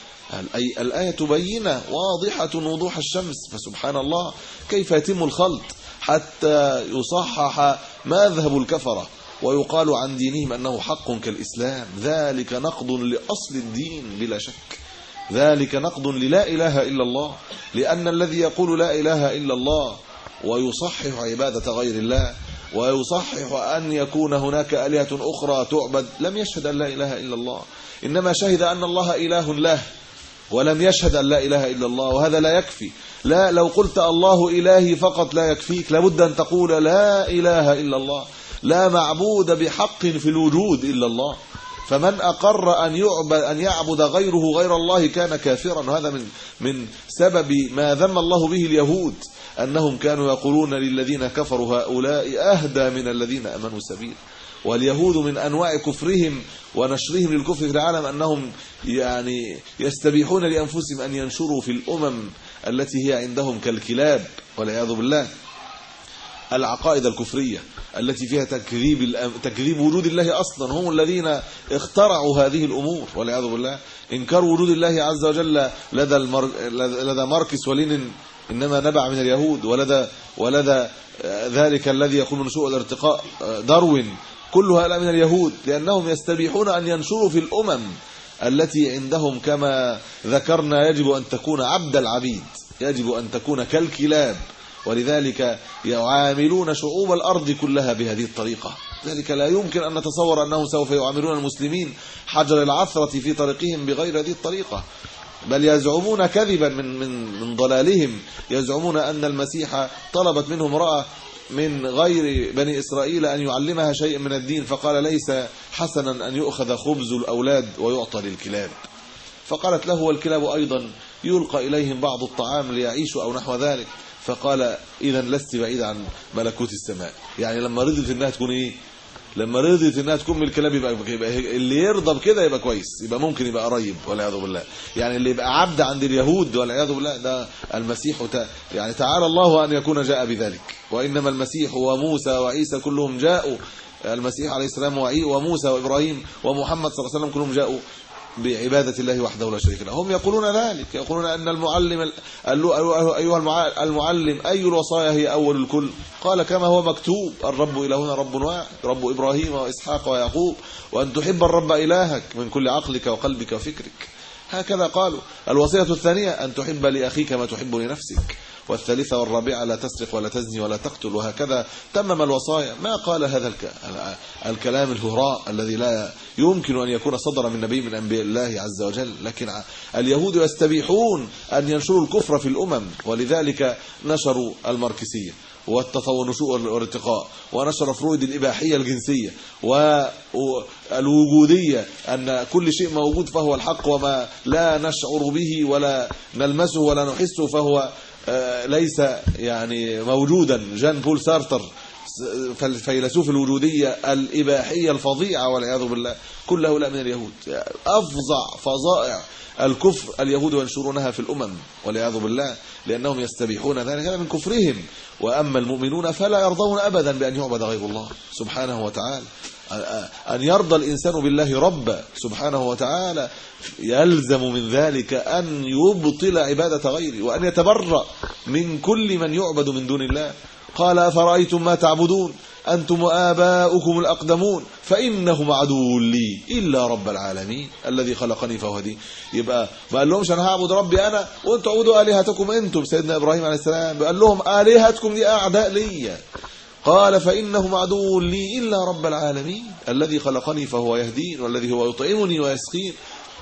Speaker 3: الآية بينة واضحة وضوح الشمس. فسبحان الله كيف يتم الخلط حتى يصحح مذهب الكفرة ويقال عن دينهم أنه حق كالإسلام. ذلك نقض لأصل الدين بلا شك، ذلك نقض للا إله إلا الله، لأن الذي يقول لا إله إلا الله ويصحح عبادة غير الله ويصحح أن يكون هناك آلهة أخرى تعبد لم يشهد أن لا إله إلا الله، إنما شهد أن الله إله له ولم يشهد أن لا إله إلا الله، وهذا لا يكفي. لا، لو قلت الله إلهي فقط لا يكفيك، لابد أن تقول لا إله إلا الله، لا معبود بحق في الوجود إلا الله. فمن أقر أن يعبد أن يعبد غيره غير الله كان كافرا. وهذا من من سبب ما ذم الله به اليهود، أنهم كانوا يقولون للذين كفروا هؤلاء أهدى من الذين آمنوا سبيلا. واليهود من أنواع كفرهم ونشرهم للكفر في العالم أنهم يعني يستبيحون لأنفسهم أن ينشروا في الأمم التي هي عندهم كالكلاب والعياذ بالله العقائد الكفرية التي فيها تكذيب تكذيب وجود الله أصلا. هم الذين اخترعوا هذه الأمور والعياذ بالله. إنكار وجود الله عز وجل لدى المر... لدى ماركس ولينين إنما نبع من اليهود، ولدى ولدى ذلك الذي يقول نشوء الارتقاء داروين، كل هؤلاء من اليهود، لأنهم يستبيحون أن ينشروا في الأمم التي عندهم كما ذكرنا يجب أن تكون عبد العبيد، يجب أن تكون كالكلاب، ولذلك يعاملون شعوب الأرض كلها بهذه الطريقة. ذلك لا يمكن أن نتصور أنهم سوف يعاملون المسلمين حجر العثرة في طريقهم بغير هذه الطريقة، بل يزعمون كذبا من من من ضلالهم، يزعمون أن المسيح طلبت منه امرأة من غير بني إسرائيل أن يعلمها شيء من الدين، فقال ليس حسنا أن يؤخذ خبز الأولاد ويعطى للكلاب، فقالت له والكلاب أيضا يلقى إليهم بعض الطعام ليعيشوا أو نحو ذلك، فقال إذا لست بعيد عن ملكوت السماء. يعني لما رضيت انها تكون ايه، لما رضيت انها تكون من الكلاب يبقى, يبقى اللي يرضى بكده يبقى كويس، يبقى ممكن يبقى قريب والعياذ بالله. يعني اللي يبقى عبد عند اليهود والعياذ بالله ده المسيح تا يعني تعالى الله أن يكون جاء بذلك. وإنما المسيح وموسى وعيسى كلهم جاءوا، المسيح عليه السلام وموسى وإبراهيم ومحمد صلى الله عليه وسلم كلهم جاءوا بعبادة الله وحده لا شريك له. هم يقولون ذلك، يقولون أن المعلم أيها المعلم أي الوصايا هي أول الكل؟ قال كما هو مكتوب الرب إلهنا رب واحد، رب إبراهيم وإسحاق ويعقوب، وأن تحب الرب إلهك من كل عقلك وقلبك وفكرك. هكذا قالوا. الوصية الثانية أن تحب لأخيك ما تحب لنفسك، والثالثة والرابعة لا تسرق ولا تزني ولا تقتل، وهكذا تمم الوصايا. ما قال هذا الكلام الهراء الذي لا يمكن أن يكون صدر من نبي من أنبياء الله عز وجل، لكن اليهود يستبيحون أن ينشروا الكفر في الأمم، ولذلك نشروا الماركسية والتطور نشوء والارتقاء، ونشر فرويد الإباحية الجنسية والوجودية، أن كل شيء موجود فهو الحق، وما لا نشعر به ولا نلمسه ولا نحسه فهو ليس يعني موجودا. جان بول سارتر فيلسوف الوجودية الإباحية الفظيعة والعياذ بالله، كل هؤلاء من اليهود. أفظع فظائع الكفر اليهود ينشرونها في الأمم والعياذ بالله، لأنهم يستبيحون ذلك من كفرهم. وأما المؤمنون فلا يرضون أبدا بأن يعبد غير الله سبحانه وتعالى. أن يرضى الإنسان بالله ربا سبحانه وتعالى يلزم من ذلك أن يبطل عبادة غيره، وأن يتبرأ من كل من يعبد من دون الله. قال أفرأيتم ما تعبدون أنتم وآباؤكم الأقدمون فإنهم عدو لي إلا رب العالمين الذي خلقني فهو هدين. يبقى ما قال لهمش أنا هعبد ربي أنا وأنتم اعبدوا آلهتكم أنتم. سيدنا إبراهيم عليه السلام قال لهم آلهتكم دي أعداء لي، قال فإنهم عدو لي إلا رب العالمين الذي خلقني فهو يهدين، والذي هو يطعمني ويسقين،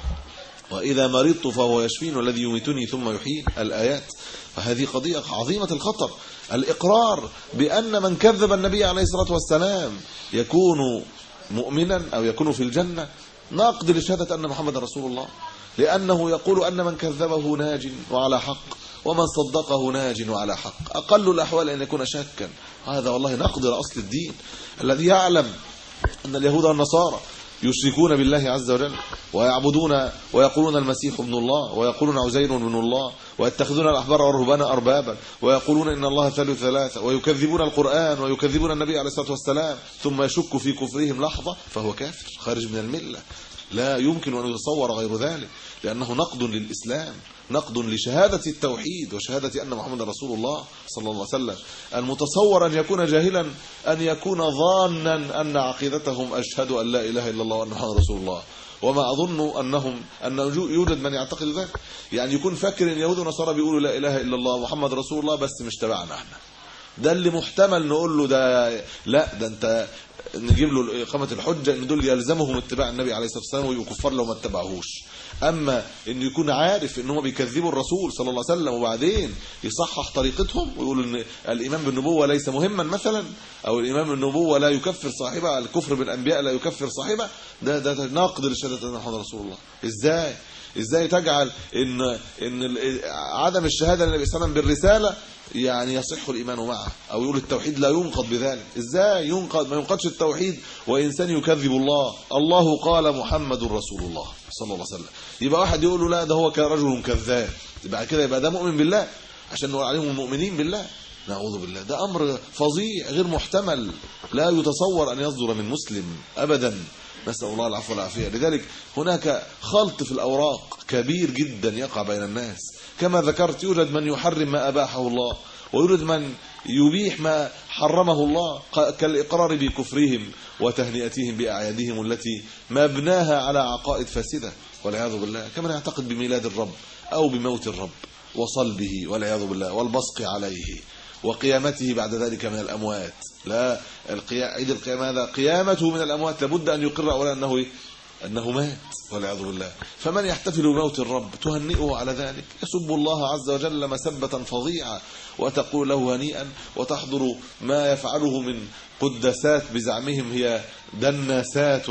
Speaker 3: وإذا مرضت فهو يشفين، والذي يميتني ثم يحيين. الآيات. فهذه قضية عظيمة الخطر، الإقرار بأن من كذب النبي عليه الصلاة والسلام يكون مؤمنا أو يكون في الجنة، ناقض لشهادة أن محمد رسول الله، لأنه يقول أن من كذبه ناج وعلى حق، ومن صدقه ناج وعلى حق. أقل الأحوال أن يكون شاكا. هذا والله نقض لأصل الدين. الذي يعلم أن اليهود والنصارى يشركون بالله عز وجل ويعبدون ويقولون المسيح ابن الله، ويقولون عزير ابن الله، ويتخذون الأحبار والرهبان أربابا، ويقولون إن الله ثالث ثلاثة، ويكذبون القرآن ويكذبون النبي عليه الصلاة والسلام، ثم يشك في كفرهم لحظة فهو كافر خارج من الملة. لا يمكن أن يتصور غير ذلك، لأنه نقد للإسلام، نقد لشهادة التوحيد وشهادة أن محمد رسول الله صلى الله عليه وسلم. المتصور أن يكون جاهلا أن يكون ظانا أن عقيدتهم أشهد أن لا إله إلا الله وأن محمد رسول الله، وما أظن أنهم أن يوجد من يعتقد ذلك. يعني يكون فاكر أن اليهود والنصارى بيقولوا لا إله إلا الله محمد رسول الله بس مش تبعنا احنا. ده اللي محتمل نقول له ده لا، ده انت نجيب له إقامة الحجة ان دول يلزمهم اتباع النبي عليه الصلاة والسلام ويبقوا كفار لو ما اتبعوش. اما انه يكون عارف ان هم بيكذبوا الرسول صلى الله عليه وسلم وبعدين يصحح طريقتهم ويقول ان الايمان بالنبوة ليس مهما مثلا، او الايمان بالنبوة لا يكفر صاحبه، الكفر بالانبياء لا يكفر صاحبه، ده ده ناقض لشهادة ان محمد رسول الله. ازاي ازاي تجعل ان ان عدم الشهاده للنبي صلى الله عليه وسلم بالرساله يعني يصح الايمان معه، او يقول التوحيد لا ينقض بذلك؟ ازاي ينقض؟ ما ينقضش التوحيد وانسان يكذب الله. الله قال محمد رسول الله صلى الله عليه وسلم، يبقى واحد يقول له لا ده هو كرجل كذاب، يبقى كده يبقى ده مؤمن بالله عشان نقول عليهم المؤمنين بالله؟ نعوذ بالله. ده امر فظيع غير محتمل، لا يتصور ان يصدر من مسلم ابدا، نسأل الله العفو والعافية. لذلك هناك خلط في الأوراق كبير جدا يقع بين الناس. كما ذكرت يوجد من يحرم ما أباحه الله، ويوجد من يبيح ما حرمه الله، كالإقرار بكفرهم وتهنئتهم بأعيادهم التي مبناها على عقائد فاسدة والعياذ بالله، كما يعتقد بميلاد الرب أو بموت الرب وصلبه والعياذ بالله والبصق عليه وقيامته بعد ذلك من الأموات. لا، عيد القيامة هذا قيامته من الأموات لابد أن يقر أولا أنه إيه؟ أنه مات والعياذ بالله. فمن يحتفل بموت الرب تهنئه على ذلك، يسب الله عز وجل مسبة فظيعة وتقول له هنيئا، وتحضر ما يفعله من قداسات بزعمهم هي دناسات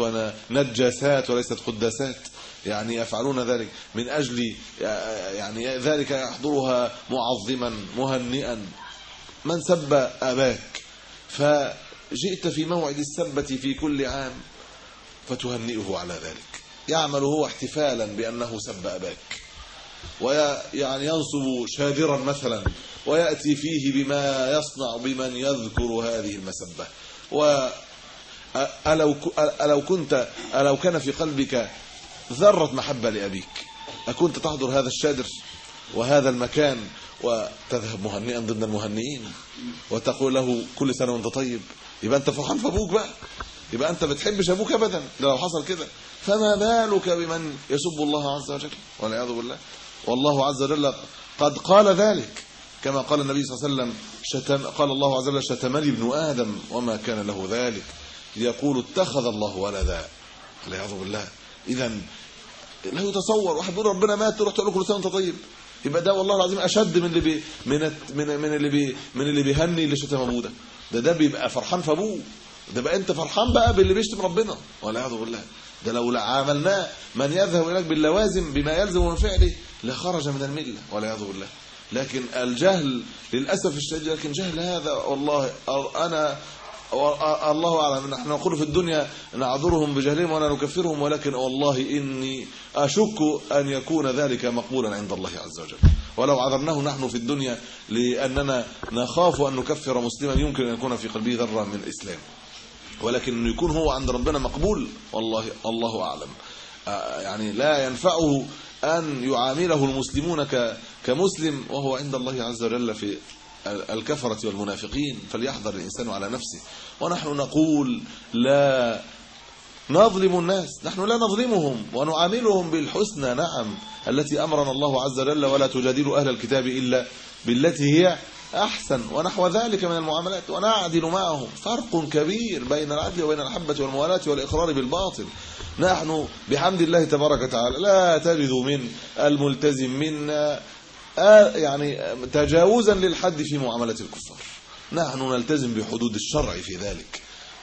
Speaker 3: ونجاسات وليست قداسات، يعني يفعلون ذلك من أجل يعني ذلك يحضرها معظما مهنئا. من سب أباك فجئت في موعد السبة في كل عام فتهنئه على ذلك، يعمل هو احتفالا بأنه سب أباك، ويعني ينصب شادرا مثلا ويأتي فيه بما يصنع بمن يذكر هذه المسبة. وألو ألو كنت ألو كان في قلبك ذرة محبة لأبيك أكنت تحضر هذا الشادر وهذا المكان وتذهب مهنئا ضمن المهنئين وتقول له كل سنة وانت طيب؟ يبقى انت فرحان في ابوك بقى، يبقى انت بتحبش ابوك ابدا ده لو حصل كده، فما بالك بمن يسب الله عز وجل والعياذ بالله. والله عز وجل قد قال ذلك كما قال النبي صلى الله عليه وسلم شتم قال الله عز وجل شتمني ابن آدم وما كان له ذلك، يقول اتخذ الله ولدا والعياذ بالله. اذا لا يتصور واحد بيقول ربنا مات تروح تقول له كل سنه وانت طيب، يبقى ده والله العظيم اشد من اللي بي من من من اللي بي من اللي بيهني اللي شتم ابوه ده. ده ده بيبقى فرحان في ابوه، ده بقى انت فرحان بقى باللي بيشتم ربنا والعياذ بالله. ده لو عاملناه من يذهب اليك باللوازم بما يلزم من فعله لخرج من المله والعياذ بالله. لكن الجهل للاسف الشديد، لكن جهل هذا والله انا الله اعلم، نحن نقول في الدنيا نعذرهم بجهلهم ولا نكفرهم، ولكن والله اني اشك ان يكون ذلك مقبولا عند الله عز وجل. ولو عذرناه نحن في الدنيا لاننا نخاف ان نكفر مسلما يمكن ان يكون في قلبه ذره من الاسلام، ولكن انه يكون هو عند ربنا مقبول والله الله اعلم. يعني لا ينفعه ان يعامله المسلمون كمسلم وهو عند الله عز وجل في الكفرة والمنافقين. فليحذر الإنسان على نفسه. ونحن نقول لا نظلم الناس، نحن لا نظلمهم ونعاملهم بالحسنى نعم التي أمرنا الله عز وجل ولا تجادلوا أهل الكتاب إلا بالتي هي أحسن ونحو ذلك من المعاملات، ونعدل معهم. فرق كبير بين العدل وبين الحبة والموالاة والإقرار بالباطل. نحن بحمد الله تبارك وتعالى لا تجد من الملتزم منا يعني تجاوزا للحد في معاملة الكفار. نحن نلتزم بحدود الشرع في ذلك،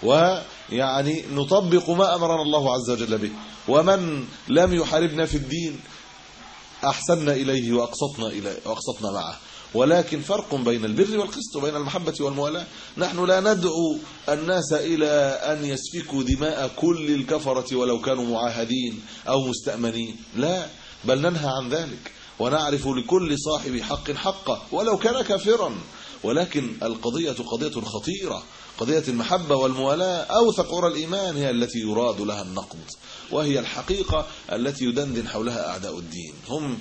Speaker 3: ويعني نطبق ما أمرنا الله عز وجل به. ومن لم يحاربنا في الدين أحسننا إليه وأقسطنا إليه وأقسطنا معه. ولكن فرق بين البر والقسط وبين المحبة والموالاة. نحن لا ندعو الناس إلى أن يسفكوا دماء كل الكفرة ولو كانوا معاهدين أو مستأمنين، لا، بل ننهى عن ذلك ونعرف لكل صاحب حق حقه ولو كان كافرا. ولكن القضية قضية خطيرة، قضية المحبة والموالاة أوثق عرى الإيمان هي التي يراد لها النقد، وهي الحقيقة التي يدندن حولها أعداء الدين. هم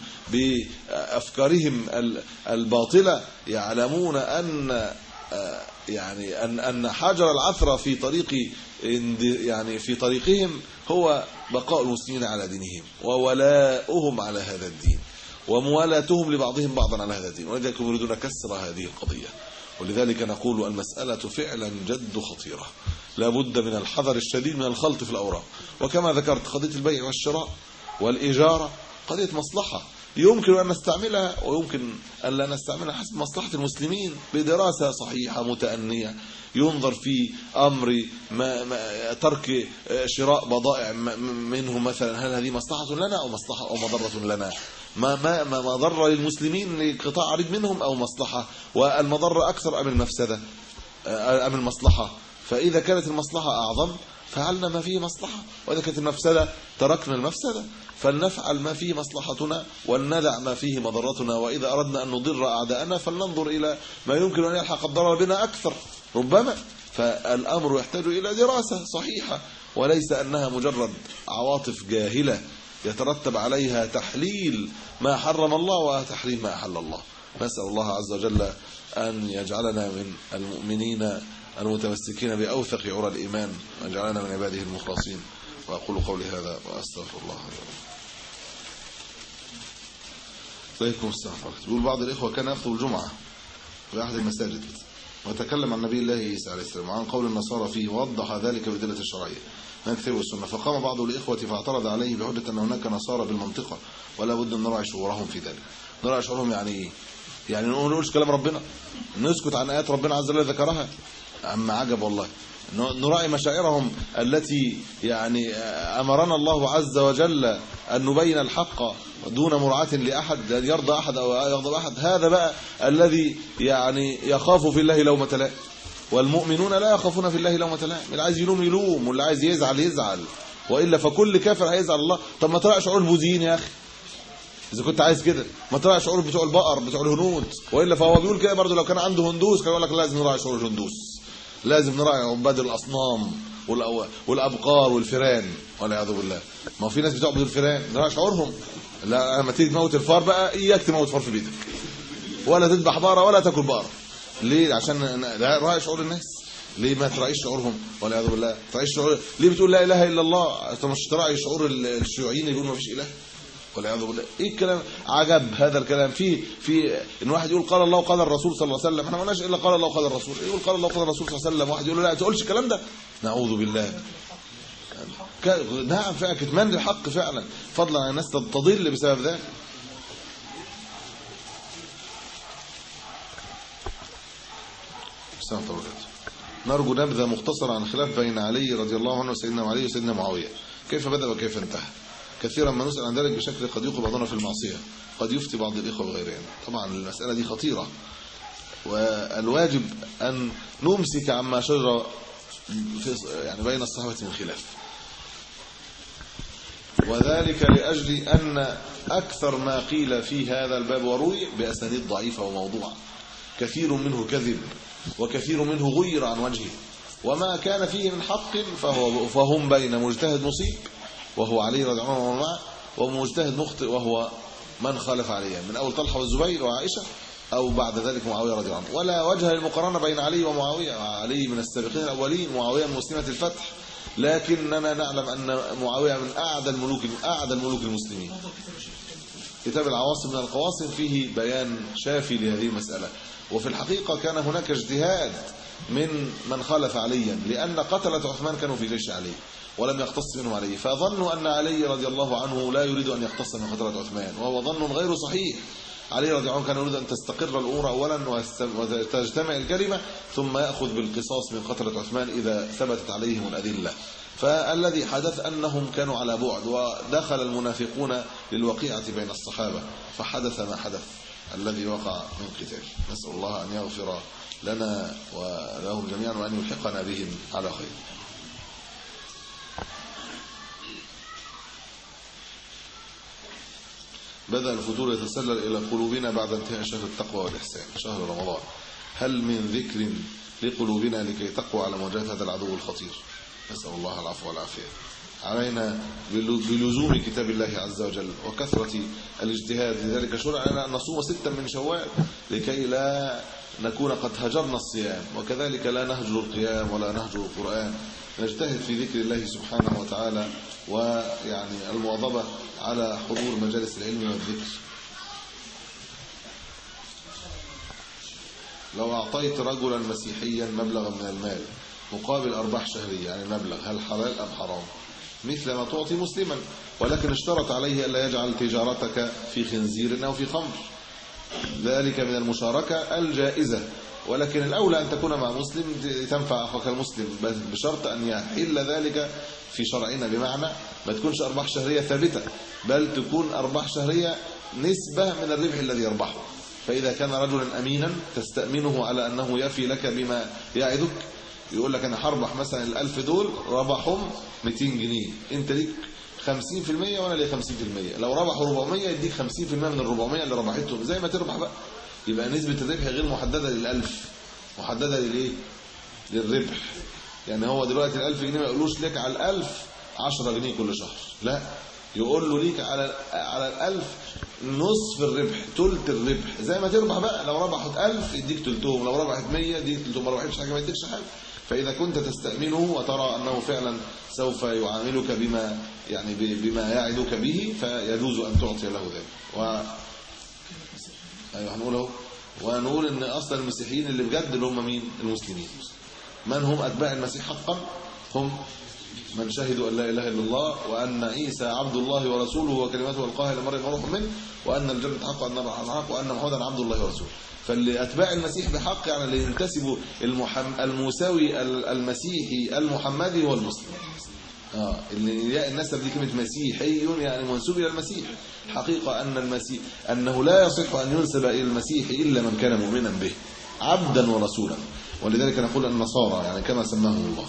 Speaker 3: بأفكارهم الباطلة يعلمون أن يعني أن أن حجر العثرة في طريق يعني في طريقهم هو بقاء المسلمين على دينهم وولاؤهم على هذا الدين وموالاتهم لبعضهم بعضا على هذا الدين، ولذلك يريدون كسر هذه القضية. ولذلك نقول المسألة فعلا جد خطيرة، لا بد من الحذر الشديد من الخلط في الأوراق. وكما ذكرت قضية البيع والشراء والإجارة قضية مصلحة يمكن أن نستعملها ويمكن أن لا نستعملها حسب مصلحة المسلمين بدراسة صحيحة متأنية، ينظر في أمر ما ما ترك شراء بضائع منه مثلا، هل هذه مصلحة لنا أو مصلحة أو مضرة لنا، ما ما ما مضر للمسلمين لقطاع عريض منهم أو مصلحة، والمضر أكثر أم المفسدة أم المصلحة. فإذا كانت المصلحة أعظم فعلنا ما فيه مصلحة، وإذا كانت المفسدة تركنا المفسدة. فلنفعل ما فيه مصلحتنا وندع ما فيه مضرتنا. وإذا أردنا أن نضر أعداءنا فلننظر إلى ما يمكن أن يلحق الضرر بنا أكثر ربما. فالأمر يحتاج إلى دراسة صحيحة، وليس أنها مجرد عواطف جاهلة يترتب عليها تحليل ما حرم الله وتحريم ما أحل الله. نسأل الله عز وجل أن يجعلنا من المؤمنين المتمسكين بأوثق عرى الإيمان، ويجعلنا من عباده المخلصين. وأقول قولي هذا وأستغفر الله. عليكم السلام. يقول بعض الإخوة كان يخطب الجمعة في أحد المساجد وتكلم عن نبي الله عيسى عليه السلام وعن قول النصارى فيه، ووضح ذلك بالأدلة الشرعية من الكتاب والسنة. فقام بعض الإخوة فاعترض عليه بحجة أن هناك نصارى بالمنطقة ولا بد أن نراعي شعورهم في ذلك. نراعي شعورهم يعني إيه؟ يعني نقول نقولش كلام ربنا، نسكت عن آيات ربنا عز وجل ذكرها. أما عجب والله، نراعي مشاعرهم التي يعني أمرنا الله عز وجل أن نبين الحق دون مراعاة لأحد، لأن يرضى أحد أو يغضب أحد. هذا بقى الذي يعني يخاف في الله لومة لائم، والمؤمنون لا يخافون في الله لومة لائم. اللي عايز يلوم يلوم، واللي عايز يزعل يزعل، وإلا فكل كافر هيزعل الله. طب ما تراعي شعور البوذيين يا أخي إذا كنت عايز كده، ما تراعي شعور بتوع البقر بتوع الهنود، وإلا فهو بيقول كده برضه. لو كان عنده هندوس كان يقول لك لازم نراعي شعور الهندوس، لازم نراعي عباد الأصنام والأبقار والفيران والعياذ بالله. ما في ناس بتعبد الفيران، نراعي شعورهم. لا لما تيجي تموت الفار بقى إياك تموت فار في بيتك، ولا تذبح بقرة ولا تاكل بقرة. ليه؟ عشان راعي شعور الناس. ليه ما تراعيش شعورهم؟ والعياذ بالله تراعيش شعور. ليه بتقول لا اله الا الله؟ انت مش تراعي شعور الشيوعيين يقولوا ما فيش اله؟ والعياذ بالله. ايه الكلام عجب هذا الكلام؟ في في ان واحد يقول قال الله وقال الرسول صلى الله عليه وسلم، احنا ما قلناش الا قال الله وقال الرسول. يقول قال الله وقال الرسول صلى الله عليه وسلم، واحد يقول له لا ما تقولش الكلام ده، نعوذ بالله. نعم فعلا كتمان للحق فعلا، فضلا عن الناس تضل بسبب ذلك. نرجو نبذة مختصرة عن خلاف بين علي رضي الله عنه وسيدنا علي وسيدنا معاوية، كيف بدأ وكيف انتهى. كثيرا ما نسأل عن ذلك بشكل قد يوقع بعضنا في المعصية، قد يفتي بعض الإخوة وغيرهم. طبعا المسألة دي خطيرة، والواجب أن نمسك عما شجر يعني بين الصحابة من خلاف، وذلك لأجل أن أكثر ما قيل في هذا الباب وروي بأسانيد ضعيفة وموضوعة، كثير منه كذب وكثير منه غير عن وجهه، وما كان فيه من حق فهو فهم بين مجتهد مصيب وهو علي رضي الله عنه ومجتهد مخطئ وهو من خالف عليه، من أول طلحة والزبير وعائشة أو بعد ذلك معاوية رضي الله عنه. ولا وجه للمقارنة بين علي ومعاوية، علي من السابقين الأولين، معاوية من مسلمة الفتح، لكننا نعلم أن معاوية من أعدى الملوك أعدى الملوك المسلمين. كتاب العواصم من القواصم فيه بيان شافي لهذه المسألة. وفي الحقيقة كان هناك اجتهاد من من خالف عليا، لأن قتلة عثمان كانوا في جيش علي ولم يختص منهم علي، فظنوا أن علي رضي الله عنه لا يريد أن يختص من قتلة عثمان، وهو ظن غير صحيح. علي رضي الله عنه كان يريد أن تستقر الأمور أولا وتجتمع الكلمة، ثم يأخذ بالقصاص من قتلة عثمان إذا ثبتت عليهم الأدلة. فالذي حدث أنهم كانوا على بعد، ودخل المنافقون للوقيعة بين الصحابة، فحدث ما حدث الذي وقع من قتال. نسأل الله أن يغفر لنا ولهم جميعا وأن يلحقنا بهم على خير. بدأ الفتور يتسلل إلى قلوبنا بعد انتهاء شهر التقوى والإحسان، شهر رمضان. هل من ذكر لقلوبنا لكي تقوى على مواجهة هذا العدو الخطير؟ نسأل الله العفو والعافية. علينا بلزوم كتاب الله عز وجل وكثرة الاجتهاد، لذلك شرع لنا أن نصوم ستا من شوال لكي لا نكون قد هجرنا الصيام، وكذلك لا نهجر القيام ولا نهجر القرآن. نجتهد في ذكر الله سبحانه وتعالى، ويعني المواظبة على حضور مجالس العلم والذكر. لو أعطيت رجلا مسيحيا مبلغا من المال مقابل أرباح شهرية، يعني مبلغ، هل حلال أم حرام؟ مثل ما تعطي مسلما، ولكن اشترط عليه ألا يجعل تجارتك في خنزير أو في خمر، ذلك من المشاركة الجائزة. ولكن الأولى أن تكون مع مسلم تنفع أخوك المسلم، بشرط أن يحل ذلك في شرعنا، بمعنى ما تكونش أرباح شهرية ثابتة، بل تكون أرباح شهرية نسبة من الربح الذي يربحه. فإذا كان رجلا أمينا تستأمنه على أنه يفي لك بما يعدك، يقول لك أنا هربح مثلا الألف دول ربحهم مئتين جنيه، أنت ليك خمسين في المية وأنا لي خمسين في المية، لو ربحوا أربعمية يديك خمسين في المية من الربعمية اللي ربحتهم، زي ما تربح بقى. يبقى نسبة الربح غير محددة للألف، محددة للإيه؟ للربح. يعني هو دلوقتي الألف جنيه ما يقولوش لك على الألف عشرة جنيه كل شهر، لا، يقول له ليك على على الألف نصف الربح، ثلث الربح، زي ما تربح بقى. لو ربحت ألف يديك ثلثهم، لو ربحت مية يديك ثلثهم، ما ربحتش حاجة ما يديكش حاجة. فإذا كنت تستأمنه وترى أنه فعلا سوف يعاملك بما يعني بما يعدك به، فيجوز أن تعطي له ذلك. و أيوه هنقوله، ونقول إن أصلا المسيحيين اللي بجد اللي هم مين؟ المسلمين. من هم أتباع المسيح حقا؟ هم من شهدوا أن لا إله إلا الله، وأن عيسى عبد الله ورسوله وكلمته ألقاها إلى مريم وروح منه، وأن الجنة حق وأن النار حق، وأن محمدا عبد الله ورسوله. فاللي أتباع المسيح بحق يعني اللي ينتسبوا المساوي المسيحي المحمدي هو المسلم. اه اللي النسب دي كلمه مسيحي يعني منسوب الى المسيح. حقيقه ان المسيح انه لا يصح ان ينسب الى المسيح الا من كان مؤمنا به عبدا ورسولا، ولذلك نقول النصارى يعني كما سماهم الله.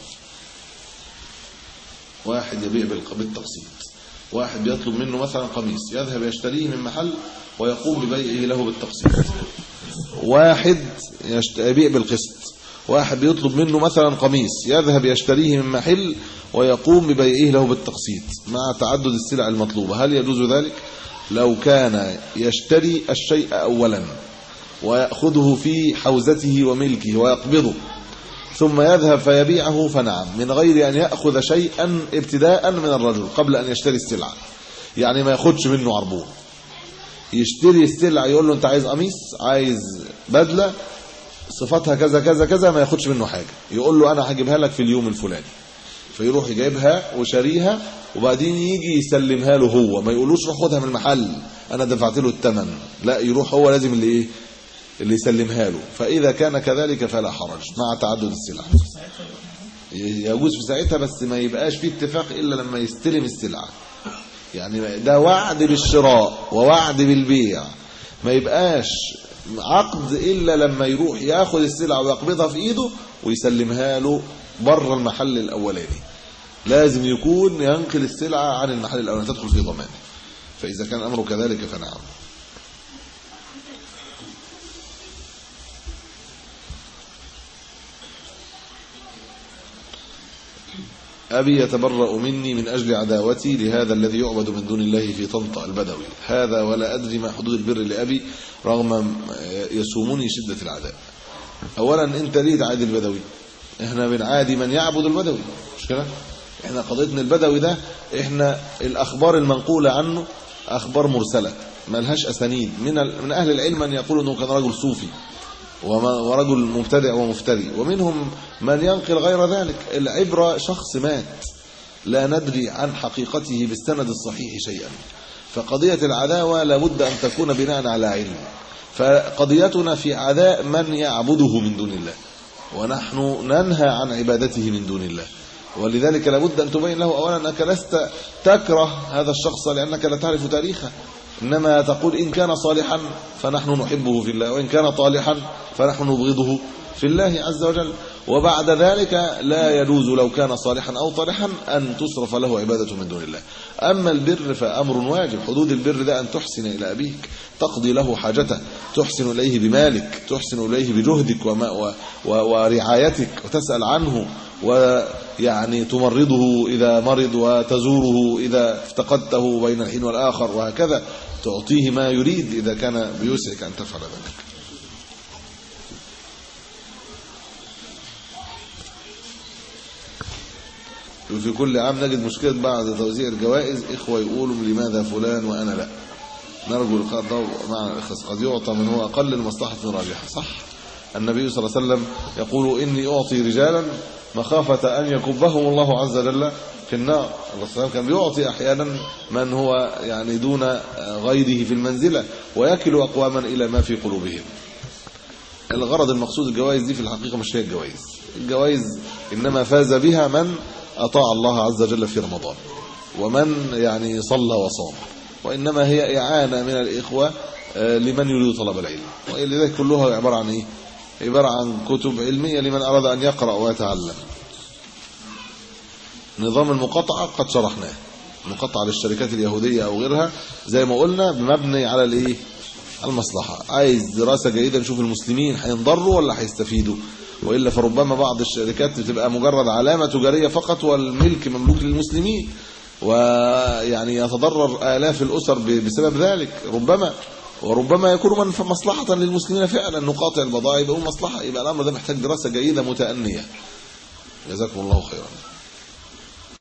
Speaker 3: واحد يبيع بالتقسيط، واحد بيطلب منه مثلا قميص يذهب يشتريه من محل ويقوم ببيعه له بالتقسيط. واحد يبيع بالقسط، واحد بيطلب منه مثلا قميص يذهب يشتريه من محل ويقوم ببيعه له بالتقسيط مع تعدد السلع المطلوبة. هل يجوز ذلك؟ لو كان يشتري الشيء أولا ويأخذه في حوزته وملكه ويقبضه، ثم يذهب فيبيعه فنعم، من غير أن يأخذ شيئا ابتداء من الرجل قبل أن يشتري السلعة. يعني ما ياخدش منه عربون، يشتري السلعة يقول له أنت عايز قميص، عايز بدلة صفاتها كذا كذا كذا، ما ياخدش منه حاجة، يقول له أنا هجيبها لك في اليوم الفلاني، فيروح يجيبها وشاريها وبعدين يجي يسلمها له هو، ما يقولوش روح خدها من المحل أنا دفعت له الثمن، لا يروح هو لازم اللي إيه اللي يسلمها له. فإذا كان كذلك فلا حرج مع تعدد السلع، يجوز في ساعتها، بس ما يبقاش فيه اتفاق إلا لما يستلم السلعة. يعني ده وعد بالشراء ووعد بالبيع، ما يبقاش عقد إلا لما يروح ياخد السلعة ويقبضها في إيده ويسلمها له بره المحل الأولاني. لازم يكون ينقل السلعة عن المحل الأولاني تدخل في ضمانه. فإذا كان الأمر كذلك فنعم. أبي يتبرأ مني من أجل عداوتي لهذا الذي يعبد من دون الله في طنطا البدوي، هذا ولا أدري ما حدود البر لأبي رغم يسومني شدة العداء. أولا أنت ليه تعادي البدوي؟ إحنا بنعادي من يعبد البدوي، مش كده؟ إحنا قضيتنا البدوي ده، إحنا الأخبار المنقولة عنه أخبار مرسلة ما لهاش أسانيد، من من أهل العلم من يقول أنه كان رجل صوفي ورجل مبتدع ومفتري، ومنهم من ينقل غير ذلك. العبرة شخص مات لا ندري عن حقيقته بالسند الصحيح شيئا، فقضية العداوة لابد أن تكون بناء على علم. فقضيتنا في عداء من يعبده من دون الله، ونحن ننهى عن عبادته من دون الله، ولذلك لابد أن تبين له أولا أنك لست تكره هذا الشخص لأنك لا تعرف تاريخه، إنما تقول إن كان صالحا فنحن نحبه في الله، وإن كان طالحا فنحن نبغضه في الله عز وجل. وبعد ذلك لا يجوز لو كان صالحا أو طالحا أن تصرف له عبادة من دون الله. أما البر فأمر واجب، حدود البر ده أن تحسن إلى أبيك، تقضي له حاجته، تحسن إليه بمالك، تحسن إليه بجهدك وما و و ورعايتك، وتسأل عنه، ويعني تمرضه إذا مرض، وتزوره إذا افتقدته بين الحين والآخر، وهكذا تعطيه ما يريد إذا كان بيسعك أن تفعل ذلك. وفي كل عام نجد مشكلة بعد توزيع الجوائز، إخوة يقولوا لماذا فلان وأنا لا. نرجو لقاء الضوء مع الإخلاص، قد يعطى من هو أقل المصلحة راجحة. صح، النبي صلى الله عليه وسلم يقول إني أعطي رجالا مخافة أن يكبهم الله عز وجل في النار. الله سبحانه كان بيعطي أحيانا من هو يعني دون غيره في المنزلة، ويكل أقواما إلى ما في قلوبهم. الغرض المقصود الجوائز دي في الحقيقة مش هي الجوائز، الجوائز إنما فاز بها من أطاع الله عز وجل في رمضان، ومن يعني صلى وصام، وإنما هي إعانة من الإخوة لمن يريد طلب العلم. ولذلك كلها عبارة عن إيه؟ عبارة عن كتب علمية لمن أراد أن يقرأ ويتعلم. نظام المقاطعة قد شرحناه، المقاطعة للشركات اليهودية أو غيرها زي ما قلنا مبني على الإيه؟ المصلحة. عايز دراسة جيدة نشوف المسلمين هينضروا ولا هيستفيدوا، وإلا فربما بعض الشركات بتبقى مجرد علامة تجارية فقط والملك مملوك للمسلمين، ويعني يتضرر آلاف الأسر بسبب ذلك ربما، وربما يكون من مصلحة للمسلمين فعلا نقاطع البضائع يبقى مصلحة. يبقى الأمر ده محتاج دراسة جيدة متأنية. جزاكم الله خيرا.